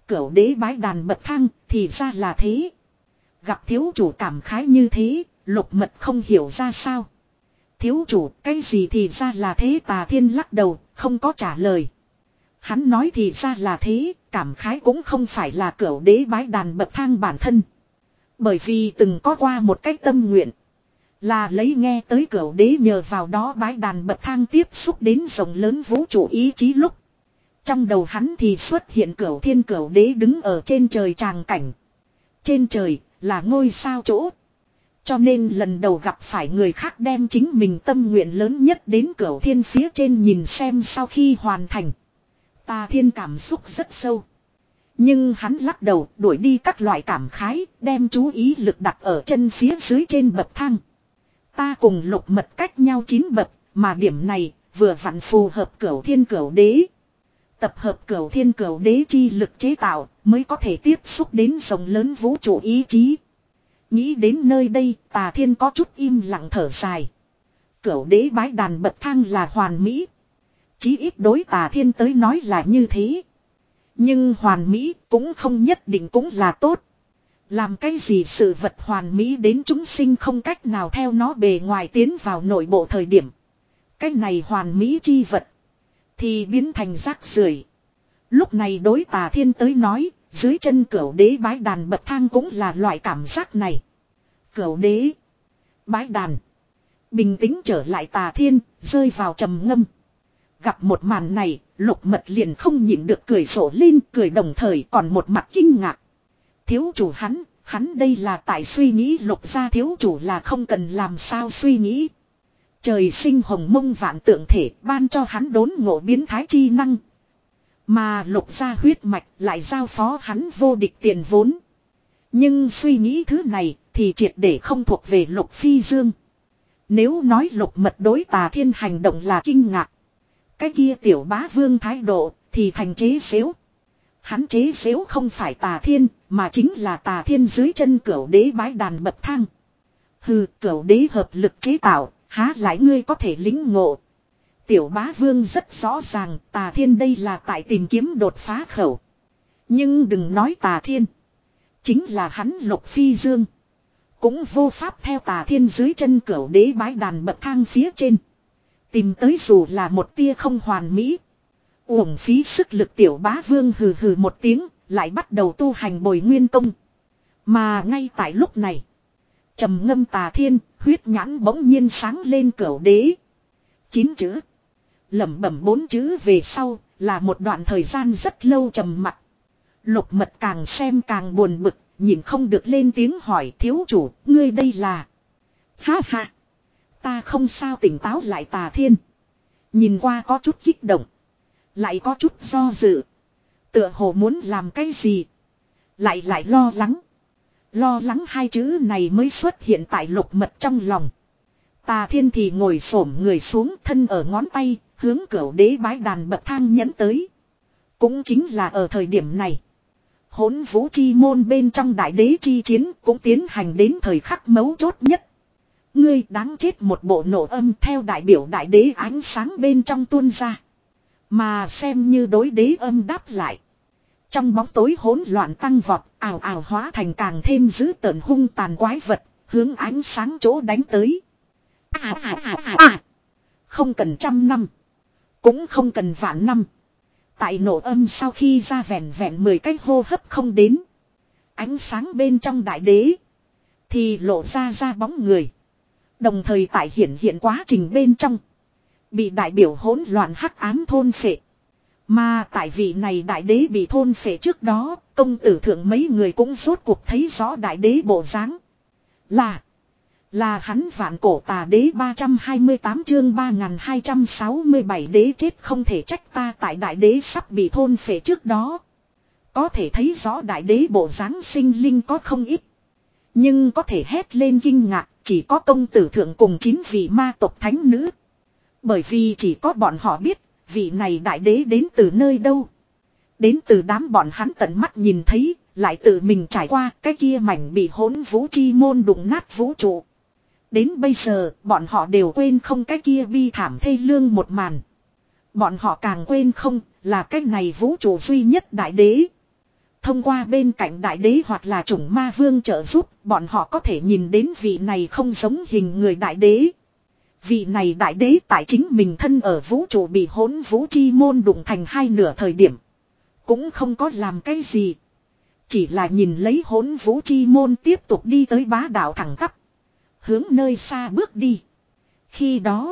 Cửu đế bái đàn bậc thang thì ra là thế. Gặp thiếu chủ cảm khái như thế, Lục Mật không hiểu ra sao. Thiếu chủ, cái gì thì ra là thế? Tà Thiên lắc đầu, không có trả lời. Hắn nói thì ra là thế, cảm khái cũng không phải là cửu đế bái đàn bậc thang bản thân. Bởi vì từng có qua một cách tâm nguyện. Là lấy nghe tới cửu đế nhờ vào đó bái đàn bậc thang tiếp xúc đến rộng lớn vũ trụ ý chí lúc. Trong đầu hắn thì xuất hiện cửu thiên cửu đế đứng ở trên trời tràng cảnh. Trên trời là ngôi sao chỗ. Cho nên lần đầu gặp phải người khác đem chính mình tâm nguyện lớn nhất đến cửu thiên phía trên nhìn xem sau khi hoàn thành. Tà Thiên cảm xúc rất sâu. Nhưng hắn lắc đầu đuổi đi các loại cảm khái, đem chú ý lực đặt ở chân phía dưới trên bậc thang. Ta cùng Lục Mật cách nhau chín bậc, mà điểm này vừa vặn phù hợp cửu thiên cửu đế. Tập hợp cửu thiên cửu đế chi lực chế tạo mới có thể tiếp xúc đến rộng lớn vũ trụ ý chí. Nghĩ đến nơi đây, Tà Thiên có chút im lặng thở dài. Cửu đế bái đàn bậc thang là hoàn mỹ. Chí ít đối Tà Thiên tới nói là như thế. Nhưng hoàn mỹ cũng không nhất định cũng là tốt. Làm cái gì sự vật hoàn mỹ đến chúng sinh không cách nào theo nó bề ngoài tiến vào nội bộ thời điểm. Cái này hoàn mỹ chi vật thì biến thành rác rưởi. Lúc này đối Tà Thiên tới nói, dưới chân cửu đế bái đàn bậc thang cũng là loại cảm giác này. Cửu đế bái đàn. Bình tĩnh trở lại Tà Thiên, rơi vào trầm ngâm. Gặp một màn này, Lục Mật liền không nhịn được cười rộ lên, cười đồng thời còn một mặt kinh ngạc. Thiếu chủ hắn, hắn đây là tại suy nghĩ Lục gia thiếu chủ là không cần làm sao suy nghĩ. Trời sinh hồng mông vạn tượng thể ban cho hắn đốn ngộ biến thái chi năng. Mà Lục gia huyết mạch lại giao phó hắn vô địch tiền vốn. Nhưng suy nghĩ thứ này thì triệt để không thuộc về Lục Phi Dương. Nếu nói Lục Mật đối Tà Thiên hành động là kinh ngạc. Cái kia tiểu bá vương thái độ thì thành chế xếu. Hắn chế xếu không phải Tà Thiên mà chính là Tà Thiên dưới chân cửu đế bái đàn bậc thang. Hừ, cửu đế hợp lực chế tạo, há lại ngươi có thể lĩnh ngộ. Tiểu bá vương rất rõ ràng Tà Thiên đây là tại tìm kiếm đột phá khẩu. Nhưng đừng nói Tà Thiên. Chính là hắn Lục Phi Dương. Cũng vô pháp theo Tà Thiên dưới chân cửu đế bái đàn bậc thang phía trên. Tìm tới dù là một tia không hoàn mỹ. Uổng phí sức lực tiểu bá vương hừ hừ một tiếng, lại bắt đầu tu hành bồi nguyên công. Mà ngay tại lúc này, trầm ngâm Tà Thiên, huyết nhãn bỗng nhiên sáng lên cửu đế. Chín chữ. Lẩm bẩm bốn chữ về sau, là một đoạn thời gian rất lâu trầm mặc. Lục Mật càng xem càng buồn bực, nhìn không được lên tiếng hỏi thiếu chủ, ngươi đây là. Ha ha. Ta không sao tỉnh táo lại Tà Thiên. Nhìn qua có chút kích động. Lại có chút do dự. Tựa hồ muốn làm cái gì. Lại lại lo lắng. Lo lắng hai chữ này mới xuất hiện tại Lục Mật trong lòng. Tà Thiên thì ngồi xổm người xuống thân ở ngón tay, hướng cửu đế bái đàn bậc thang nhấn tới. Cũng chính là ở thời điểm này. Hỗn vũ chi môn bên trong đại đế chi chiến cũng tiến hành đến thời khắc mấu chốt nhất. Ngươi đáng chết một bộ nổ âm theo đại biểu đại đế ánh sáng bên trong tuôn ra. Mà xem như đối đế âm đáp lại. Trong bóng tối hỗn loạn tăng vọt, ào ào hóa thành càng thêm dữ tợn hung tàn quái vật, hướng ánh sáng chỗ đánh tới. À, à, à, à, à. Không cần trăm năm. Cũng không cần vạn năm. Tại nổ âm sau khi ra vẹn vẹn mười cái hô hấp không đến. Ánh sáng bên trong đại đế. Thì lộ ra ra bóng người. Đồng thời tại hiển hiện quá trình bên trong. Bị đại biểu hỗn loạn hắc ám thôn phệ. Mà tại vị này đại đế bị thôn phệ trước đó. Công tử thượng mấy người cũng rốt cuộc thấy rõ đại đế bộ dáng. Là. Là hắn vạn cổ tà đế ba trăm hai mươi tám chương ba nghìn hai trăm sáu mươi bảy đế chết không thể trách ta tại đại đế sắp bị thôn phệ trước đó. Có thể thấy rõ đại đế bộ dáng sinh linh có không ít. Nhưng có thể hét lên kinh ngạc chỉ có công tử thượng cùng chín vị ma tộc thánh nữ. Bởi vì chỉ có bọn họ biết vị này đại đế đến từ nơi đâu. Đến từ đám bọn hắn tận mắt nhìn thấy, lại tự mình trải qua cái kia mảnh bị hỗn vũ chi môn đụng nát vũ trụ. Đến bây giờ, bọn họ đều quên không cái kia bi thảm thê lương một màn. Bọn họ càng quên không, là cái này vũ trụ duy nhất đại đế. Thông qua bên cạnh đại đế hoặc là chủng ma vương trợ giúp, bọn họ có thể nhìn đến vị này không giống hình người đại đế. Vị này đại đế tại chính mình thân ở vũ trụ bị hỗn vũ chi môn đụng thành hai nửa thời điểm. Cũng không có làm cái gì. Chỉ là nhìn lấy hỗn vũ chi môn tiếp tục đi tới bá đạo thẳng tắp. Hướng nơi xa bước đi. Khi đó,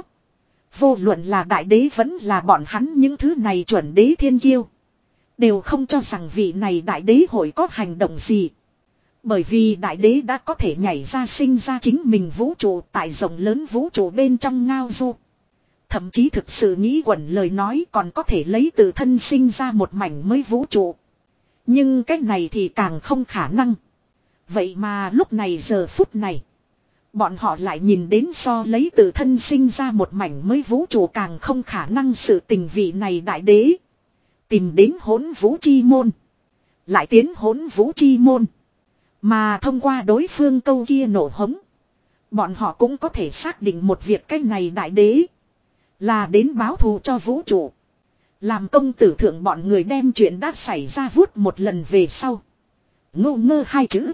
vô luận là đại đế vẫn là bọn hắn những thứ này chuẩn đế thiên kiêu. Đều không cho rằng vị này đại đế hội có hành động gì. Bởi vì đại đế đã có thể nhảy ra sinh ra chính mình vũ trụ tại rộng lớn vũ trụ bên trong ngao du. Thậm chí thực sự nghĩ quẩn lời nói còn có thể lấy tự thân sinh ra một mảnh mới vũ trụ. Nhưng cái này thì càng không khả năng. Vậy mà lúc này giờ phút này. Bọn họ lại nhìn đến so lấy tự thân sinh ra một mảnh mới vũ trụ càng không khả năng sự tình vị này đại đế. Tìm đến hỗn vũ chi môn. Lại tiến hỗn vũ chi môn. Mà thông qua đối phương câu kia nổ hống. Bọn họ cũng có thể xác định một việc cái này đại đế. Là đến báo thù cho vũ trụ. Làm công tử thượng bọn người đem chuyện đã xảy ra vuốt một lần về sau. Ngô ngơ hai chữ.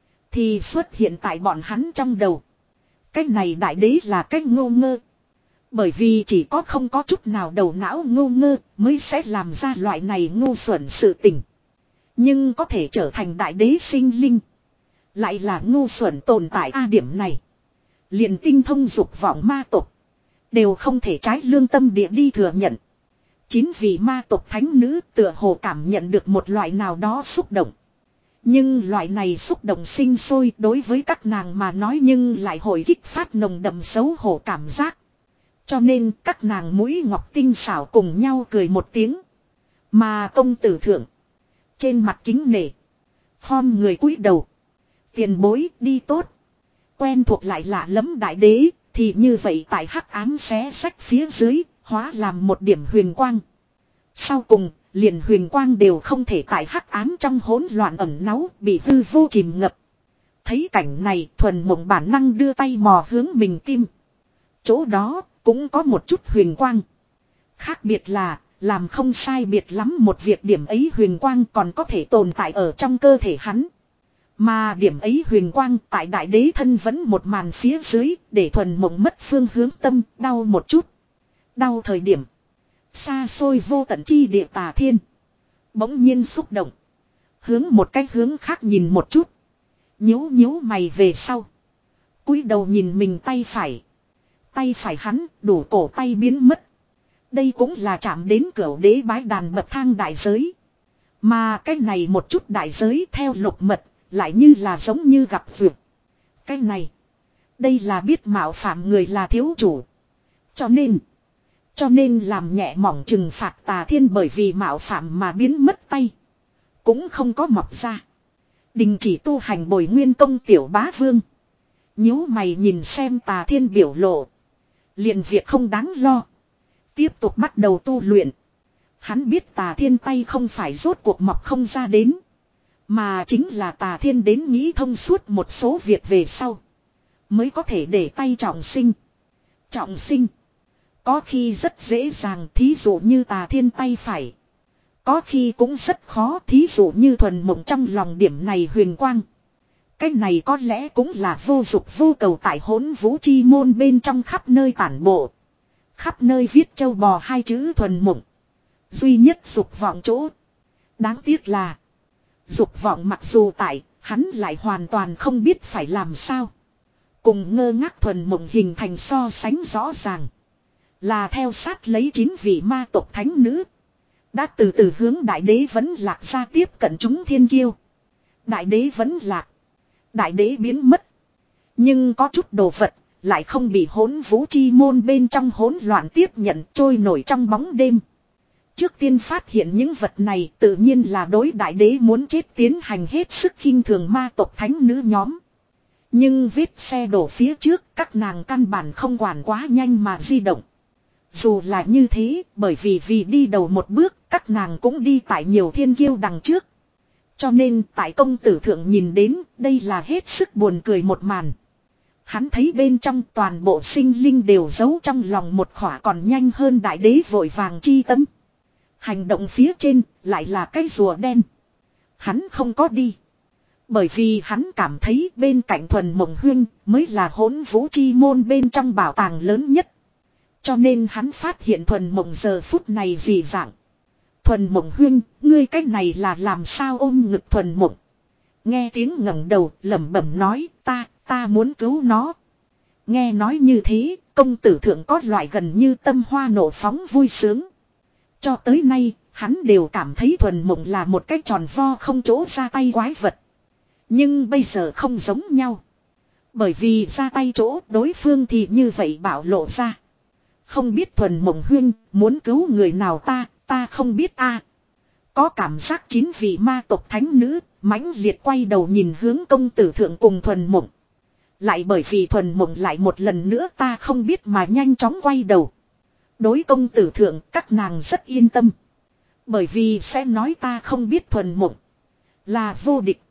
Thì xuất hiện tại bọn hắn trong đầu. Cái này đại đế là cái ngô ngơ. Bởi vì chỉ có không có chút nào đầu não ngô ngơ mới sẽ làm ra loại này ngu xuẩn sự tình. Nhưng có thể trở thành đại đế sinh linh. Lại là ngu xuẩn tồn tại a điểm này. Liền tinh thông dục vọng ma tộc. Đều không thể trái lương tâm địa đi thừa nhận. Chính vì ma tộc thánh nữ tựa hồ cảm nhận được một loại nào đó xúc động. Nhưng loại này xúc động sinh sôi đối với các nàng mà nói nhưng lại hồi kích phát nồng đậm xấu hổ cảm giác. Cho nên các nàng mũi ngọc tinh xảo cùng nhau cười một tiếng. Mà công tử thượng. Trên mặt kính nể. Khom người cúi đầu. Tiền bối đi tốt. Quen thuộc lại lạ lẫm đại đế. Thì như vậy tại hắc ám xé sách phía dưới. Hóa làm một điểm huyền quang. Sau cùng liền huyền quang đều không thể tại hắc ám trong hỗn loạn ẩn náu. Bị hư vô chìm ngập. Thấy cảnh này thuần mộng bản năng đưa tay mò hướng mình tim. Chỗ đó cũng có một chút huyền quang. Khác biệt là làm không sai biệt lắm một việc điểm ấy huyền quang còn có thể tồn tại ở trong cơ thể hắn. Mà điểm ấy huyền quang tại đại đế thân vẫn một màn phía dưới để thuần mộng mất phương hướng tâm đau một chút. Đau thời điểm. Xa xôi vô tận chi địa tà thiên. Bỗng nhiên xúc động. Hướng một cách hướng khác nhìn một chút. Nhíu nhíu mày về sau. Cúi đầu nhìn mình tay phải. Tay phải hắn đủ cổ tay biến mất. Đây cũng là chạm đến cửa đế bái đàn bậc thang đại giới. Mà cái này một chút đại giới theo lục mật. Lại như là giống như gặp vượt. Cái này. Đây là biết mạo phạm người là thiếu chủ. Cho nên. Cho nên làm nhẹ mỏng trừng phạt tà thiên bởi vì mạo phạm mà biến mất tay. Cũng không có mọc ra. Đình chỉ tu hành bồi nguyên công tiểu bá vương. Nhíu mày nhìn xem tà thiên biểu lộ. Liền việc không đáng lo. Tiếp tục bắt đầu tu luyện. Hắn biết tà thiên tay không phải rốt cuộc mọc không ra đến. Mà chính là tà thiên đến nghĩ thông suốt một số việc về sau. Mới có thể để tay trọng sinh. Trọng sinh. Có khi rất dễ dàng thí dụ như tà thiên tay phải. Có khi cũng rất khó thí dụ như thuần mộng trong lòng điểm này huyền quang. Cái này có lẽ cũng là vô dục vô cầu tại hỗn vũ chi môn bên trong khắp nơi tản bộ. Khắp nơi viết châu bò hai chữ thuần mộng. Duy nhất dục vọng chỗ. Đáng tiếc là. Dục vọng mặc dù tại, hắn lại hoàn toàn không biết phải làm sao. Cùng ngơ ngác thuần mộng hình thành so sánh rõ ràng. Là theo sát lấy chín vị ma tộc thánh nữ. Đã từ từ hướng đại đế vẫn lạc ra tiếp cận chúng thiên kiêu. Đại đế vẫn lạc. Đại đế biến mất. Nhưng có chút đồ vật lại không bị hỗn vũ chi môn bên trong hỗn loạn tiếp nhận trôi nổi trong bóng đêm. Trước tiên phát hiện những vật này tự nhiên là đối đại đế muốn chết tiến hành hết sức khinh thường ma tộc thánh nữ nhóm. Nhưng vết xe đổ phía trước các nàng căn bản không quản quá nhanh mà di động. Dù là như thế bởi vì vì đi đầu một bước các nàng cũng đi tại nhiều thiên kiêu đằng trước. Cho nên tại công tử thượng nhìn đến đây là hết sức buồn cười một màn. Hắn thấy bên trong toàn bộ sinh linh đều giấu trong lòng một khỏa còn nhanh hơn đại đế vội vàng chi tâm. Hành động phía trên lại là cái rùa đen. Hắn không có đi. Bởi vì hắn cảm thấy bên cạnh Thuần Mộng Huyên mới là hỗn vũ chi môn bên trong bảo tàng lớn nhất. Cho nên hắn phát hiện Thuần Mộng giờ phút này dị dạng. Thuần Mộng Huyên, ngươi cách này là làm sao ôm ngực Thuần Mộng. Nghe tiếng ngẩng đầu lẩm bẩm nói ta, ta muốn cứu nó. Nghe nói như thế, công tử thượng có loại gần như tâm hoa nổ phóng vui sướng. Cho tới nay, hắn đều cảm thấy Thuần Mộng là một cái tròn vo không chỗ ra tay quái vật. Nhưng bây giờ không giống nhau. Bởi vì ra tay chỗ đối phương thì như vậy bảo lộ ra. Không biết Thuần Mộng Huyên muốn cứu người nào ta, ta không biết a. Có cảm giác chín vị ma tộc thánh nữ, mãnh liệt quay đầu nhìn hướng công tử thượng cùng Thuần Mộng. Lại bởi vì Thuần Mộng lại một lần nữa ta không biết mà nhanh chóng quay đầu. Đối công tử thượng các nàng rất yên tâm. Bởi vì sẽ nói ta không biết Thuần Mộng là vô địch.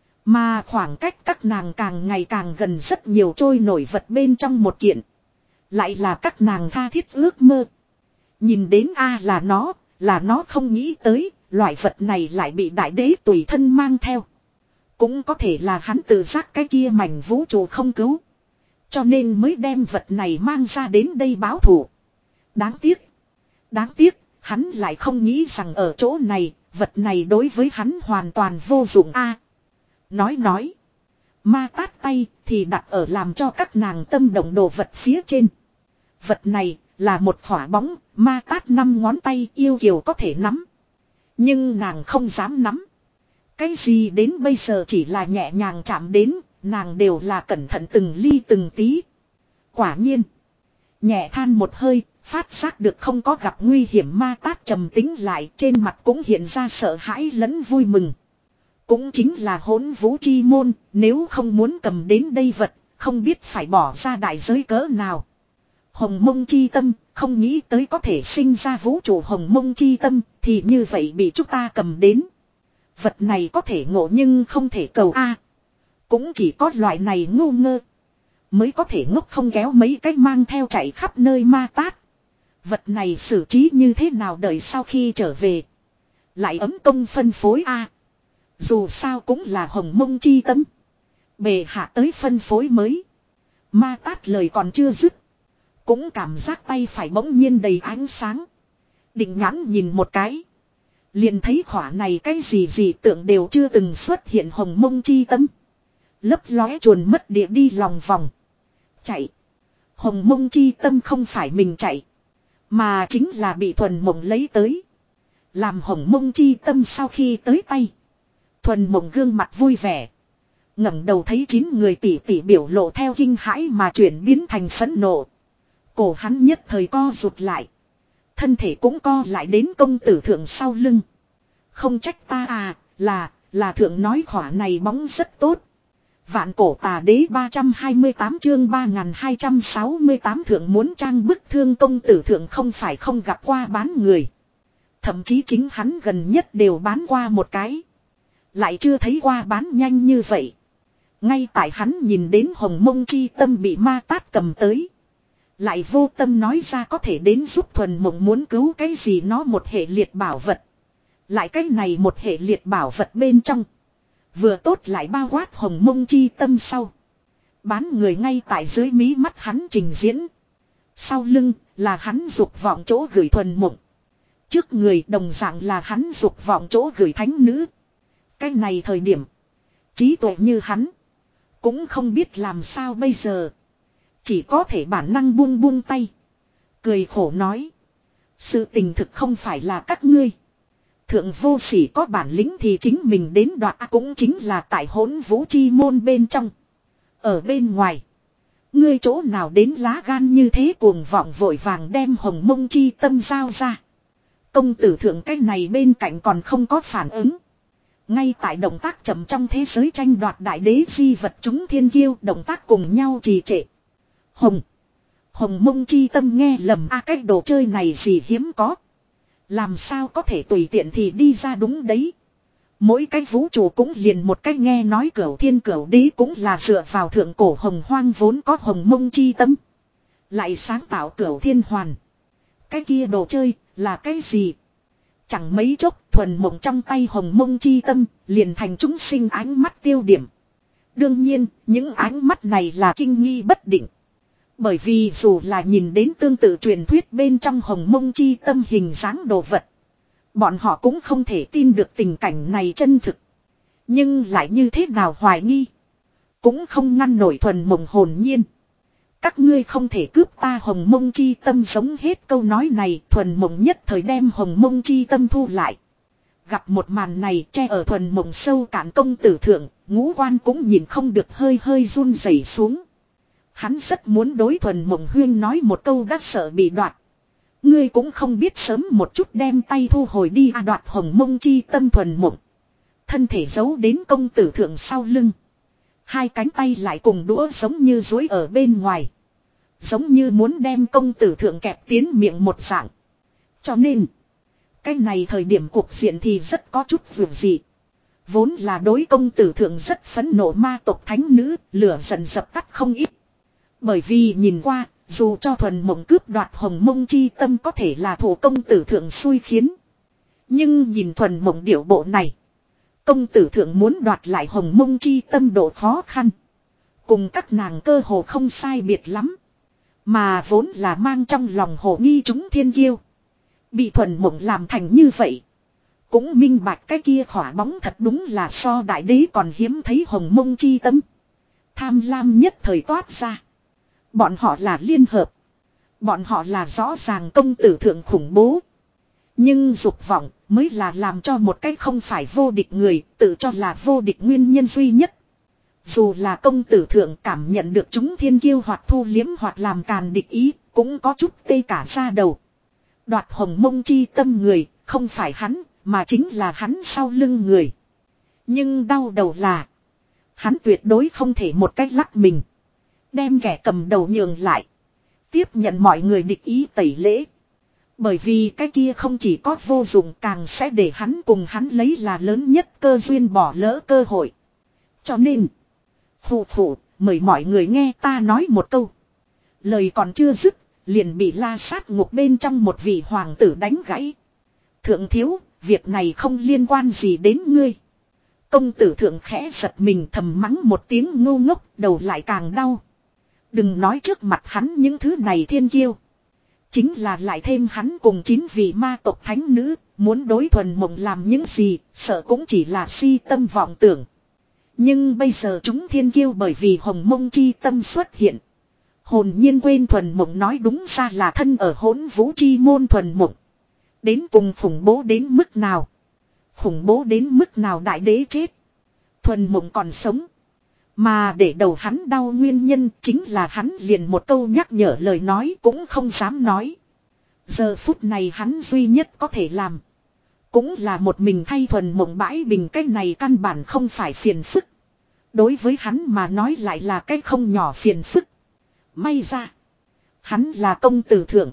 Mà khoảng cách các nàng càng ngày càng gần rất nhiều trôi nổi vật bên trong một kiện. Lại là các nàng tha thiết ước mơ. Nhìn đến a là nó, là nó không nghĩ tới, loại vật này lại bị đại đế tùy thân mang theo. Cũng có thể là hắn tự giác cái kia mảnh vũ trụ không cứu. Cho nên mới đem vật này mang ra đến đây báo thù. Đáng tiếc. Đáng tiếc, hắn lại không nghĩ rằng ở chỗ này, vật này đối với hắn hoàn toàn vô dụng a. Nói nói. Ma tát tay thì đặt ở làm cho các nàng tâm động đồ vật phía trên. Vật này là một khỏa bóng, ma tát năm ngón tay yêu kiều có thể nắm. Nhưng nàng không dám nắm. Cái gì đến bây giờ chỉ là nhẹ nhàng chạm đến, nàng đều là cẩn thận từng ly từng tí. Quả nhiên. Nhẹ than một hơi, phát giác được không có gặp nguy hiểm ma tát trầm tính lại trên mặt cũng hiện ra sợ hãi lẫn vui mừng. Cũng chính là hỗn vũ chi môn, nếu không muốn cầm đến đây vật, không biết phải bỏ ra đại giới cỡ nào. Hồng mông chi tâm, không nghĩ tới có thể sinh ra vũ trụ hồng mông chi tâm, thì như vậy bị chúng ta cầm đến. Vật này có thể ngộ nhưng không thể cầu a. Cũng chỉ có loại này ngu ngơ. Mới có thể ngốc không kéo mấy cái mang theo chạy khắp nơi ma tát. Vật này xử trí như thế nào đợi sau khi trở về. Lại ấm công phân phối a. Dù sao cũng là hồng mông chi tâm. Bề hạ tới phân phối mới. Ma tát lời còn chưa dứt. Cũng cảm giác tay phải bỗng nhiên đầy ánh sáng. Định nhãn nhìn một cái. Liền thấy khỏa này cái gì gì tượng đều chưa từng xuất hiện hồng mông chi tâm. Lấp lóe chuồn mất địa đi lòng vòng. Chạy. Hồng mông chi tâm không phải mình chạy. Mà chính là bị Thuần Mộng lấy tới. Làm hồng mông chi tâm sau khi tới tay. Thuần Mộng gương mặt vui vẻ. ngẩng đầu thấy chín người tỷ tỷ biểu lộ theo kinh hãi mà chuyển biến thành phẫn nộ. Cổ hắn nhất thời co rụt lại. Thân thể cũng co lại đến công tử thượng sau lưng. Không trách ta à, là, là thượng nói khỏa này bóng rất tốt. Vạn cổ tà đế ba trăm hai mươi tám chương ba nghìn hai trăm sáu mươi tám thượng muốn trang bức thương công tử thượng không phải không gặp qua bán người. Thậm chí chính hắn gần nhất đều bán qua một cái. Lại chưa thấy qua bán nhanh như vậy. Ngay tại hắn nhìn đến hồng mông chi tâm bị ma tát cầm tới. Lại vô tâm nói ra có thể đến giúp Thuần Mộng muốn cứu cái gì nó một hệ liệt bảo vật. Lại cái này một hệ liệt bảo vật bên trong. Vừa tốt lại bao quát hồng mông chi tâm sau. Bán người ngay tại dưới mí mắt hắn trình diễn. Sau lưng là hắn dục vọng chỗ gửi Thuần Mộng. Trước người đồng dạng là hắn dục vọng chỗ gửi thánh nữ. Cái này thời điểm. Trí tuệ như hắn. Cũng không biết làm sao bây giờ. Chỉ có thể bản năng buông buông tay. Cười khổ nói. Sự tình thực không phải là các ngươi. Thượng vô sỉ có bản lĩnh thì chính mình đến đoạt cũng chính là tại hỗn vũ chi môn bên trong. Ở bên ngoài. Ngươi chỗ nào đến lá gan như thế cuồng vọng vội vàng đem hồng mông chi tâm giao ra. Công tử thượng cái này bên cạnh còn không có phản ứng. Ngay tại động tác chậm trong thế giới tranh đoạt đại đế di vật chúng thiên kiêu động tác cùng nhau trì trệ. Hồng. Hồng mông chi tâm nghe lầm a à, cái đồ chơi này gì hiếm có. Làm sao có thể tùy tiện thì đi ra đúng đấy. Mỗi cái vũ trụ cũng liền một cách nghe nói cửu thiên cửu đế cũng là dựa vào thượng cổ hồng hoang vốn có hồng mông chi tâm. Lại sáng tạo cửu thiên hoàn. Cái kia đồ chơi là cái gì? Chẳng mấy chốc thuần mộng trong tay hồng mông chi tâm liền thành chúng sinh ánh mắt tiêu điểm. Đương nhiên, những ánh mắt này là kinh nghi bất định. Bởi vì dù là nhìn đến tương tự truyền thuyết bên trong hồng mông chi tâm hình dáng đồ vật, bọn họ cũng không thể tin được tình cảnh này chân thực. Nhưng lại như thế nào hoài nghi, cũng không ngăn nổi thuần mộng hồn nhiên. Các ngươi không thể cướp ta hồng mông chi tâm, giống hết câu nói này thuần mộng nhất thời đem hồng mông chi tâm thu lại. Gặp một màn này che ở thuần mộng sâu cạn công tử thượng, ngũ quan cũng nhìn không được hơi hơi run rẩy xuống. Hắn rất muốn đối thuần mộng huyên nói một câu đã sợ bị đoạt. Ngươi cũng không biết sớm một chút đem tay thu hồi đi à, đoạt hồng mông chi tâm thuần mộng. Thân thể giấu đến công tử thượng sau lưng. Hai cánh tay lại cùng đũa giống như duỗi ở bên ngoài. Giống như muốn đem công tử thượng kẹp tiến miệng một dạng. Cho nên, cái này thời điểm cuộc diện thì rất có chút vượt dị. Vốn là đối công tử thượng rất phẫn nộ ma tộc thánh nữ, lửa dần dập tắt không ít. Bởi vì nhìn qua, dù cho thuần mộng cướp đoạt hồng mông chi tâm có thể là thủ công tử thượng xui khiến. Nhưng nhìn thuần mộng điệu bộ này, công tử thượng muốn đoạt lại hồng mông chi tâm độ khó khăn. Cùng các nàng cơ hồ không sai biệt lắm. Mà vốn là mang trong lòng hồ nghi chúng thiên kiêu. Bị thuần mộng làm thành như vậy. Cũng minh bạch cái kia khỏa bóng thật đúng là so đại đế còn hiếm thấy hồng mông chi tâm. Tham lam nhất thời toát ra. Bọn họ là liên hợp. Bọn họ là rõ ràng công tử thượng khủng bố. Nhưng dục vọng mới là làm cho một cái không phải vô địch người tự cho là vô địch nguyên nhân duy nhất. Dù là công tử thượng cảm nhận được chúng thiên kiêu hoặc thu liếm hoặc làm càn địch ý, cũng có chút tê cả da đầu. Đoạt hồng mông chi tâm người, không phải hắn, mà chính là hắn sau lưng người. Nhưng đau đầu là, hắn tuyệt đối không thể một cách lắc mình. Đem kẻ cầm đầu nhường lại. Tiếp nhận mọi người địch ý tẩy lễ. Bởi vì cái kia không chỉ có vô dụng, càng sẽ để hắn cùng hắn lấy là lớn nhất cơ duyên bỏ lỡ cơ hội. Cho nên, phụ phụ, mời mọi người nghe ta nói một câu. Lời còn chưa dứt, liền bị la sát ngục bên trong một vị hoàng tử đánh gãy. Thượng thiếu, việc này không liên quan gì đến ngươi. Công tử thượng khẽ giật mình thầm mắng một tiếng ngu ngốc, đầu lại càng đau. Đừng nói trước mặt hắn những thứ này thiên kiêu. Chính là lại thêm hắn cùng chín vị ma tộc thánh nữ, muốn đối thuần mộng làm những gì, sợ cũng chỉ là si tâm vọng tưởng. Nhưng bây giờ chúng thiên kiêu bởi vì hồng mông chi tâm xuất hiện. Hồn nhiên quên thuần mộng nói đúng ra là thân ở hỗn vũ chi môn thuần mộng. Đến cùng khủng bố đến mức nào? Khủng bố đến mức nào đại đế chết? Thuần mộng còn sống. Mà để đầu hắn đau nguyên nhân chính là hắn liền một câu nhắc nhở lời nói cũng không dám nói. Giờ phút này hắn duy nhất có thể làm. Cũng là một mình thay thuần mộng bãi bình, cái này căn bản không phải phiền phức. Đối với hắn mà nói lại là cái không nhỏ phiền phức. May ra. Hắn là công tử thượng.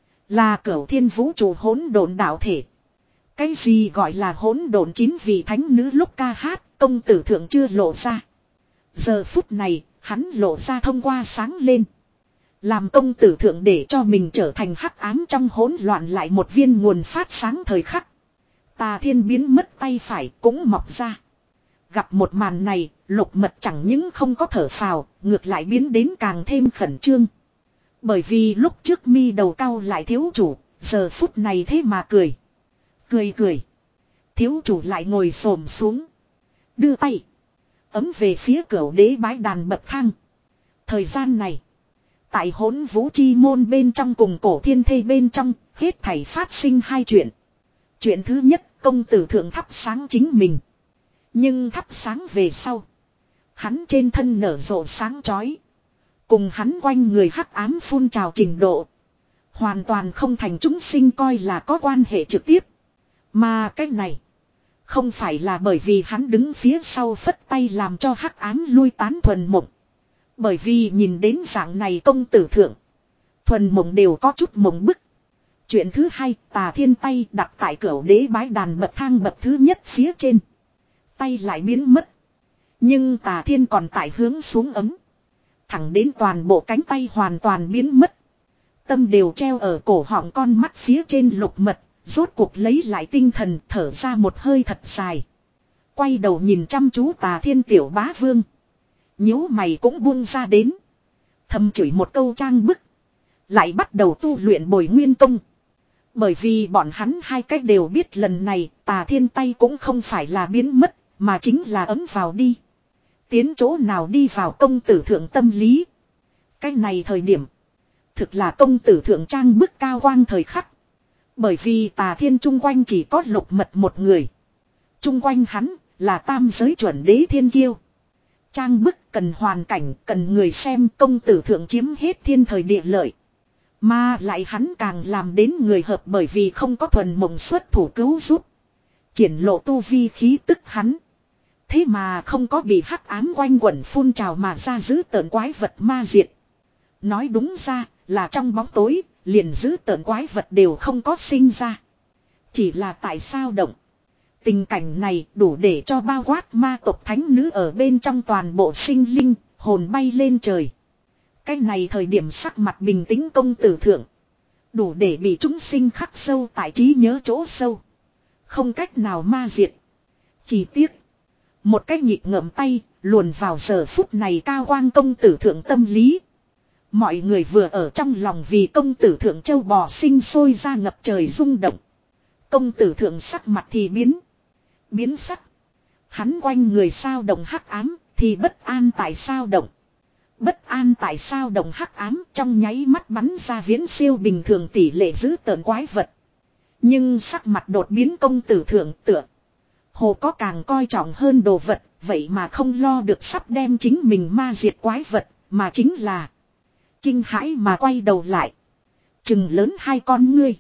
Là cửu thiên vũ trụ hỗn độn đạo thể. Cái gì gọi là hỗn độn chín vị thánh nữ lúc ca hát, công tử thượng chưa lộ ra. Giờ phút này, hắn lộ ra thông qua sáng lên. Làm công tử thượng để cho mình trở thành hắc ám trong hỗn loạn lại một viên nguồn phát sáng thời khắc. Tà thiên biến mất tay phải cũng mọc ra. Gặp một màn này, Lục Mật chẳng những không có thở phào, ngược lại biến đến càng thêm khẩn trương. Bởi vì lúc trước mi đầu cau lại thiếu chủ, giờ phút này thế mà cười. Cười cười. Thiếu chủ lại ngồi xổm xuống. Đưa tay. Ấm về phía cửu đế bái đàn bậc thang. Thời gian này. Tại hỗn vũ chi môn bên trong cùng cổ thiên thê bên trong, hết thảy phát sinh hai chuyện. Chuyện thứ nhất, công tử thượng thắp sáng chính mình. Nhưng thắp sáng về sau. Hắn trên thân nở rộ sáng chói. Cùng hắn quanh người hắc ám phun trào trình độ. Hoàn toàn không thành chúng sinh coi là có quan hệ trực tiếp. Mà cái này. Không phải là bởi vì hắn đứng phía sau phất tay làm cho hắc ám lui tán thuần mộng. Bởi vì nhìn đến dạng này công tử thượng. Thuần mộng đều có chút mộng bức. Chuyện thứ hai, tà thiên tay đặt tại cửu đế bái đàn bậc thang bậc thứ nhất phía trên. Tay lại biến mất. Nhưng tà thiên còn tại hướng xuống ấm. Thẳng đến toàn bộ cánh tay hoàn toàn biến mất. Tâm đều treo ở cổ họng con mắt phía trên Lục Mật. Rốt cuộc lấy lại tinh thần thở ra một hơi thật dài. Quay đầu nhìn chăm chú Tà Thiên tiểu bá vương. Nhíu mày cũng buông ra đến. Thầm chửi một câu trang bức. Lại bắt đầu tu luyện Bồi Nguyên Công. Bởi vì bọn hắn hai cách đều biết lần này Tà Thiên tay cũng không phải là biến mất, mà chính là ấm vào đi. Tiến chỗ nào đi vào công tử thượng tâm lý. Cái này thời điểm. Thực là công tử thượng trang bức cao quang thời khắc. Bởi vì Tà Thiên chung quanh chỉ có Lục Mật một người. Chung quanh hắn là tam giới chuẩn đế thiên kiêu. Trang bức cần hoàn cảnh, cần người xem, công tử thượng chiếm hết thiên thời địa lợi. Mà lại hắn càng làm đến người hợp, bởi vì không có thuần mộng xuất thủ cứu giúp. Triển lộ tu vi khí tức hắn. Thế mà không có bị hắc ám quanh quẩn phun trào mà ra giữ tợn quái vật ma diệt. Nói đúng ra là trong bóng tối, liền giữ tợn quái vật đều không có sinh ra. Chỉ là tại sao động. Tình cảnh này đủ để cho bao quát ma tộc thánh nữ ở bên trong toàn bộ sinh linh, hồn bay lên trời. Cái này thời điểm sắc mặt bình tĩnh công tử thượng. Đủ để bị chúng sinh khắc sâu tại trí nhớ chỗ sâu. Không cách nào ma diệt. Chỉ tiếc. Một cái nhịp ngậm tay, luồn vào giờ phút này cao quang công tử thượng tâm lý. Mọi người vừa ở trong lòng vì công tử thượng châu bò sinh sôi ra ngập trời rung động. Công tử thượng sắc mặt thì biến. Biến sắc. Hắn quanh người sao động hắc ám, thì bất an tại sao động. Bất an tại sao động hắc ám trong nháy mắt bắn ra viễn siêu bình thường tỷ lệ giữ tợn quái vật. Nhưng sắc mặt đột biến công tử thượng tựa. Hồ có càng coi trọng hơn đồ vật, vậy mà không lo được sắp đem chính mình ma diệt quái vật, mà chính là kinh hãi mà quay đầu lại. Chừng lớn hai con ngươi.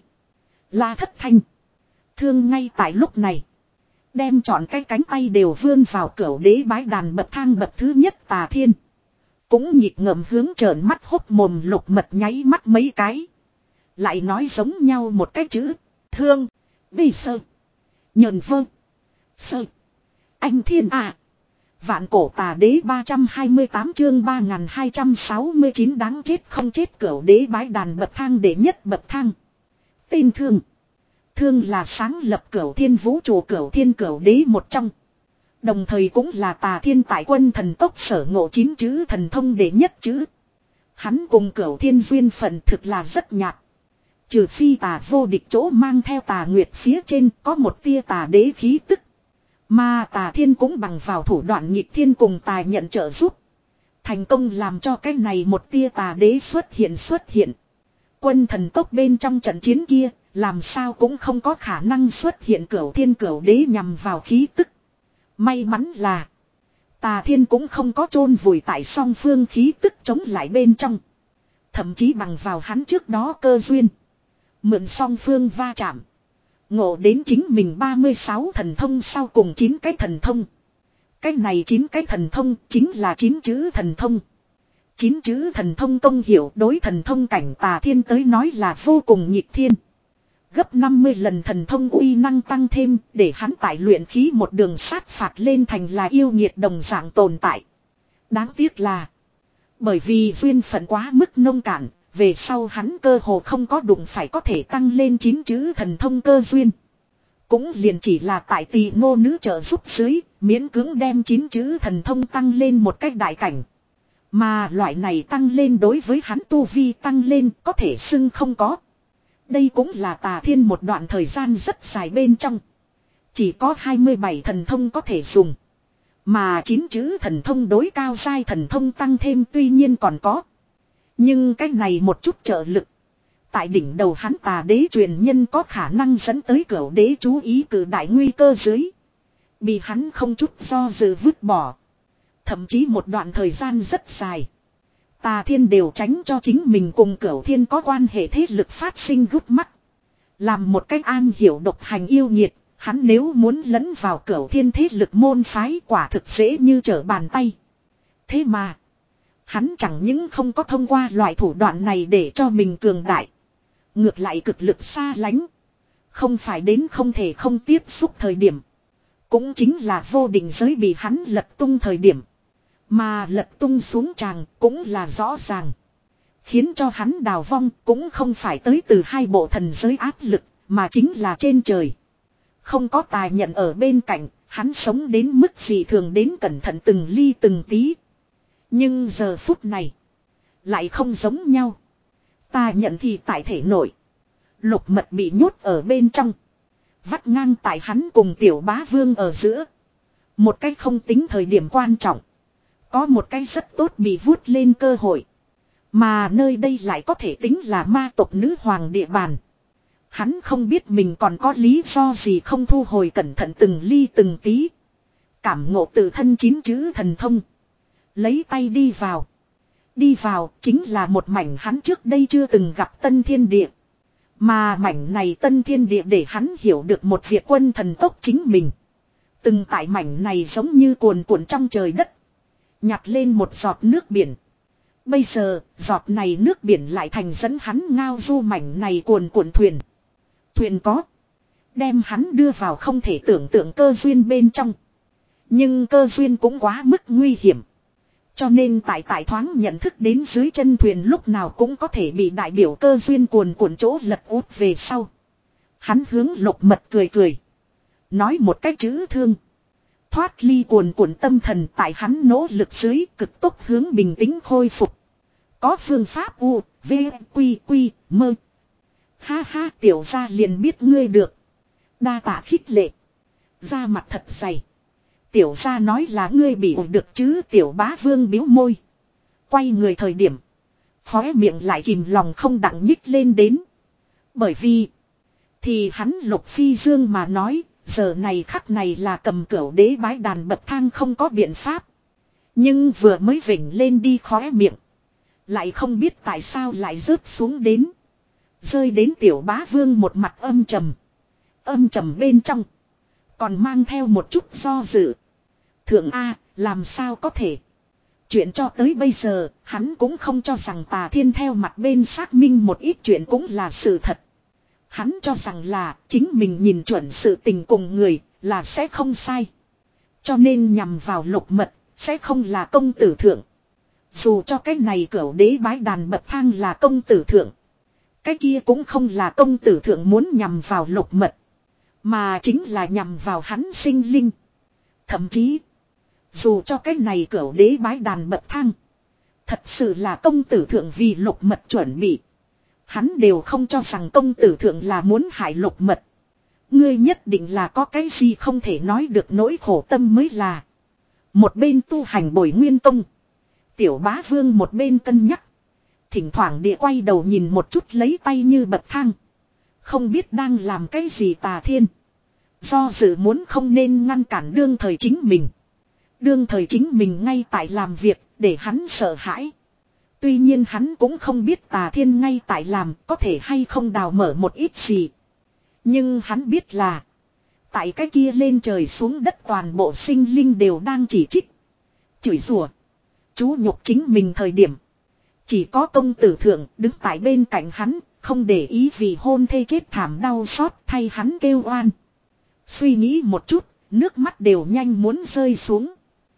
La Thất Thanh. Thương ngay tại lúc này. Đem chọn cái cánh tay đều vươn vào cửu đế bái đàn bậc thang bậc thứ nhất Tà Thiên. Cũng nhịp ngậm hướng trợn mắt hốc mồm Lục Mật nháy mắt mấy cái. Lại nói giống nhau một cái chữ. Thương. Bì sơ. Nhờn vơ. Sơ. Anh Thiên à. Vạn cổ Tà Đế ba trăm hai mươi tám chương ba nghìn hai trăm sáu mươi chín đáng chết không chết cửu đế bái đàn bậc thang đệ nhất bậc thang. Tên Thương. Thương là sáng lập cửu thiên vũ trụ cửu thiên cửu đế một trong. Đồng thời cũng là Tà Thiên tại quân thần tốc sở ngộ chín chữ thần thông đệ nhất chữ. Hắn cùng cửu thiên duyên phận thực là rất nhạt. Trừ phi Tà vô địch chỗ mang theo Tà Nguyệt phía trên có một tia Tà đế khí tức. Mà Tà Thiên cũng bằng vào thủ đoạn nghịch thiên cùng Tài nhận trợ giúp. Thành công làm cho cái này một tia Tà đế xuất hiện xuất hiện. Quân thần tốc bên trong trận chiến kia, làm sao cũng không có khả năng xuất hiện cửu thiên cửu đế nhằm vào khí tức. May mắn là Tà Thiên cũng không có chôn vùi tại song phương khí tức chống lại bên trong. Thậm chí bằng vào hắn trước đó cơ duyên. Mượn song phương va chạm. Ngộ đến chính mình ba mươi sáu thần thông sau cùng chín cái thần thông. Cái này chín cái thần thông chính là chín chữ thần thông. chín chữ thần thông công hiểu đối thần thông cảnh Tà Thiên tới nói là vô cùng nghịch thiên. Gấp năm mươi lần thần thông uy năng tăng thêm để hắn tại luyện khí một đường sát phạt lên thành là yêu nghiệt đồng dạng tồn tại. Đáng tiếc là bởi vì duyên phận quá mức nông cạn, về sau hắn cơ hồ không có đụng phải có thể tăng lên chín chữ thần thông cơ duyên. Cũng liền chỉ là tại Tỳ Ngô nữ trợ giúp dưới, miễn cưỡng đem chín chữ thần thông tăng lên một cách đại cảnh. Mà loại này tăng lên đối với hắn tu vi tăng lên có thể xưng không có. Đây cũng là Tà Thiên một đoạn thời gian rất dài bên trong. Chỉ có hai mươi bảy thần thông có thể dùng. Mà chín chữ thần thông đối cao giai thần thông tăng thêm tuy nhiên còn có. Nhưng cái này một chút trợ lực. Tại đỉnh đầu hắn Tà Đế truyền nhân có khả năng dẫn tới cửu đế chú ý cử đại nguy cơ dưới. Bị hắn không chút do dự vứt bỏ. Thậm chí một đoạn thời gian rất dài. Tà Thiên đều tránh cho chính mình cùng cửu thiên có quan hệ thế lực phát sinh gút mắt. Làm một cách an hiểu độc hành yêu nhiệt, hắn nếu muốn lẫn vào cửu thiên thế lực môn phái quả thực dễ như trở bàn tay. Thế mà, hắn chẳng những không có thông qua loại thủ đoạn này để cho mình cường đại. Ngược lại cực lực xa lánh. Không phải đến không thể không tiếp xúc thời điểm. Cũng chính là vô định giới bị hắn lật tung thời điểm. Mà lật tung xuống tràng cũng là rõ ràng. Khiến cho hắn đào vong cũng không phải tới từ hai bộ thần giới áp lực, mà chính là trên trời. Không có tài nhận ở bên cạnh, hắn sống đến mức gì thường đến cẩn thận từng ly từng tí. Nhưng giờ phút này, lại không giống nhau. Ta nhận thì tại thể nội. Lục mật bị nhốt ở bên trong. Vắt ngang tại hắn cùng tiểu bá vương ở giữa. Một cách không tính thời điểm quan trọng. Có một cái rất tốt bị vuốt lên cơ hội. Mà nơi đây lại có thể tính là ma tộc nữ hoàng địa bàn. Hắn không biết mình còn có lý do gì không thu hồi cẩn thận từng ly từng tí. Cảm ngộ tự thân chín chữ thần thông. Lấy tay đi vào. Đi vào chính là một mảnh hắn trước đây chưa từng gặp tân thiên địa. Mà mảnh này tân thiên địa để hắn hiểu được một việc quân thần tốc chính mình. Từng tại mảnh này giống như cuồn cuộn trong trời đất. Nhặt lên một giọt nước biển. Bây giờ giọt này nước biển lại thành dẫn hắn ngao du mảnh này cuồn cuộn thuyền. Thuyền có. Đem hắn đưa vào không thể tưởng tượng cơ duyên bên trong. Nhưng cơ duyên cũng quá mức nguy hiểm. Cho nên tại tại thoáng nhận thức đến dưới chân thuyền lúc nào cũng có thể bị đại biểu cơ duyên cuồn cuộn chỗ lật út về sau. Hắn hướng Lục Mật cười cười. Nói một cách chữ thương. Thoát ly cuồn cuộn tâm thần tại hắn nỗ lực dưới cực tốc hướng bình tĩnh khôi phục. Có phương pháp U, V, Quy, Quy, Mơ. Ha ha tiểu gia liền biết ngươi được. Đa tạ khích lệ. Da mặt thật dày. Tiểu gia nói là ngươi bị ổn được chứ tiểu bá vương biếu môi. Quay người thời điểm. Khóe miệng lại kìm lòng không đặng nhích lên đến. Bởi vì. Thì hắn Lục Phi Dương mà nói. Giờ này khắc này là cầm cửu đế bái đàn bậc thang không có biện pháp. Nhưng vừa mới vỉnh lên đi khóe miệng. Lại không biết tại sao lại rớt xuống đến. Rơi đến tiểu bá vương một mặt âm trầm. Âm trầm bên trong. Còn mang theo một chút do dự. Thượng A, làm sao có thể. Chuyện cho tới bây giờ, hắn cũng không cho rằng Tà Thiên theo mặt bên xác minh một ít chuyện cũng là sự thật. Hắn cho rằng là chính mình nhìn chuẩn sự tình cùng người là sẽ không sai. Cho nên nhằm vào Lục Mật, sẽ không là công tử thượng. Dù cho cái này cửu đế bái đàn bậc thang là công tử thượng. Cái kia cũng không là công tử thượng muốn nhằm vào Lục Mật. Mà chính là nhằm vào hắn sinh linh. Thậm chí. Dù cho cái này cửu đế bái đàn bậc thang. Thật sự là công tử thượng vì Lục Mật chuẩn bị. Hắn đều không cho rằng công tử thượng là muốn hại Lục Mật. Ngươi nhất định là có cái gì không thể nói được nỗi khổ tâm mới là. Một bên tu hành bồi nguyên công. Tiểu bá vương một bên cân nhắc. Thỉnh thoảng địa quay đầu nhìn một chút lấy tay như bậc thang. Không biết đang làm cái gì Tà Thiên. Do dự muốn không nên ngăn cản đương thời chính mình. Đương thời chính mình ngay tại làm việc để hắn sợ hãi. Tuy nhiên hắn cũng không biết Tà Thiên ngay tại làm có thể hay không đào mở một ít gì. Nhưng hắn biết là. Tại cái kia lên trời xuống đất toàn bộ sinh linh đều đang chỉ trích. Chửi rủa. Chú nhục chính mình thời điểm. Chỉ có công tử thượng đứng tại bên cạnh hắn. Không để ý vì hôn thê chết thảm đau xót thay hắn kêu oan. Suy nghĩ một chút. Nước mắt đều nhanh muốn rơi xuống.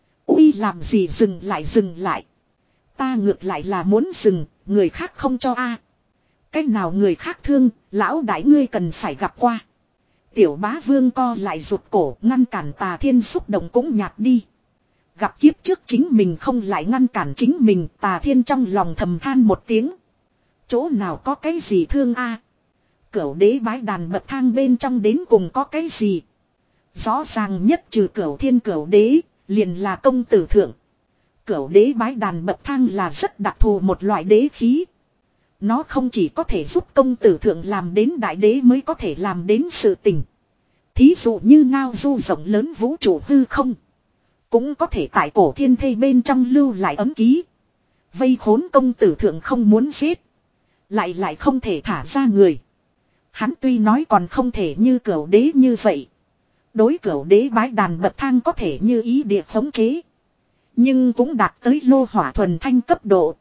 Uy làm gì dừng lại dừng lại. Ta ngược lại là muốn dừng. Người khác không cho a. Cách nào người khác thương. Lão đại ngươi cần phải gặp qua. Tiểu bá vương co lại rụt cổ. Ngăn cản Tà Thiên xúc động cũng nhạt đi. Gặp kiếp trước chính mình không lại ngăn cản chính mình. Tà Thiên trong lòng thầm than một tiếng. Chỗ nào có cái gì thương a? Cửu đế bái đàn bậc thang bên trong đến cùng có cái gì? Rõ ràng nhất trừ cửu thiên cửu đế, liền là công tử thượng. Cửu đế bái đàn bậc thang là rất đặc thù một loại đế khí. Nó không chỉ có thể giúp công tử thượng làm đến đại đế mới có thể làm đến sự tình. Thí dụ như ngao du rộng lớn vũ trụ hư không. Cũng có thể tại cổ thiên thây bên trong lưu lại ấm ký. Vây khốn công tử thượng không muốn giết. Lại lại không thể thả ra người. Hắn tuy nói còn không thể như cửu đế như vậy. Đối cửu đế bái đàn bậc thang có thể như ý địa khống chế. Nhưng cũng đạt tới lô hỏa thuần thanh cấp độ.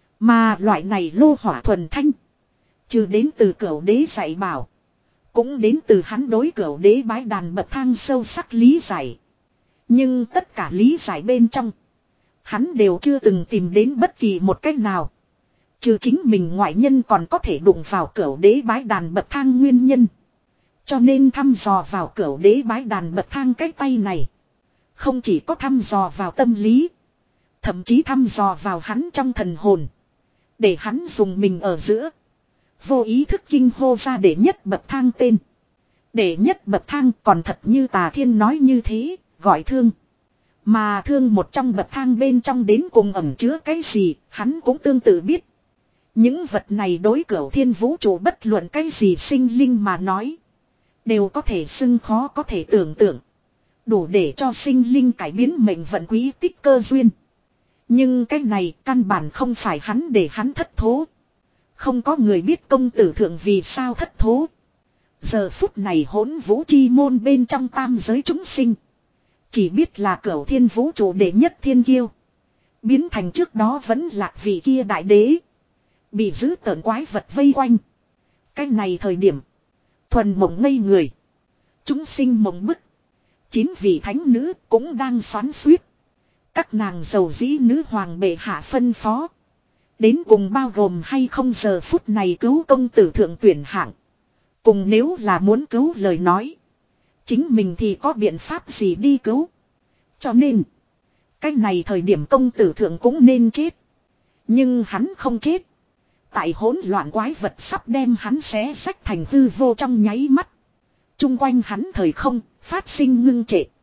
Mà loại này lô hỏa thuần thanh. Trừ đến từ cửu đế dạy bảo. Cũng đến từ hắn đối cửu đế bái đàn bậc thang sâu sắc lý giải. Nhưng tất cả lý giải bên trong. Hắn đều chưa từng tìm đến bất kỳ một cách nào. Trừ chính mình ngoại nhân còn có thể đụng vào cửu đế bái đàn bậc thang nguyên nhân. Cho nên thăm dò vào cửu đế bái đàn bậc thang cái tay này. Không chỉ có thăm dò vào tâm lý. Thậm chí thăm dò vào hắn trong thần hồn. Để hắn dùng mình ở giữa. Vô ý thức kinh hô ra để nhất bậc thang tên. Để nhất bậc thang còn thật như Tà Thiên nói như thế, gọi thương. Mà thương một trong bậc thang bên trong đến cùng ẩn chứa cái gì, hắn cũng tương tự biết. Những vật này đối cửu thiên vũ trụ bất luận cái gì sinh linh mà nói. Đều có thể xưng khó có thể tưởng tượng. Đủ để cho sinh linh cải biến mệnh vận quý tích cơ duyên. Nhưng cái này căn bản không phải hắn để hắn thất thố. Không có người biết công tử thượng vì sao thất thố. Giờ phút này hỗn vũ chi môn bên trong tam giới chúng sinh. Chỉ biết là cửu thiên vũ trụ đệ nhất thiên kiêu. Biến thành trước đó vẫn lạc vị kia đại đế. Bị giữ tợn quái vật vây quanh. Cái này thời điểm. Thuần mộng ngây người. Chúng sinh mộng bức. Chín vị thánh nữ cũng đang xoắn xuýt. Các nàng giàu dĩ nữ hoàng bệ hạ phân phó. Đến cùng bao gồm hay không giờ phút này cứu công tử thượng tuyển hạng. Cùng nếu là muốn cứu lời nói. Chính mình thì có biện pháp gì đi cứu. Cho nên. Cái này thời điểm công tử thượng cũng nên chết. Nhưng hắn không chết. Tại hỗn loạn quái vật sắp đem hắn xé xách thành hư vô trong nháy mắt. Trung quanh hắn thời không phát sinh ngưng trệ.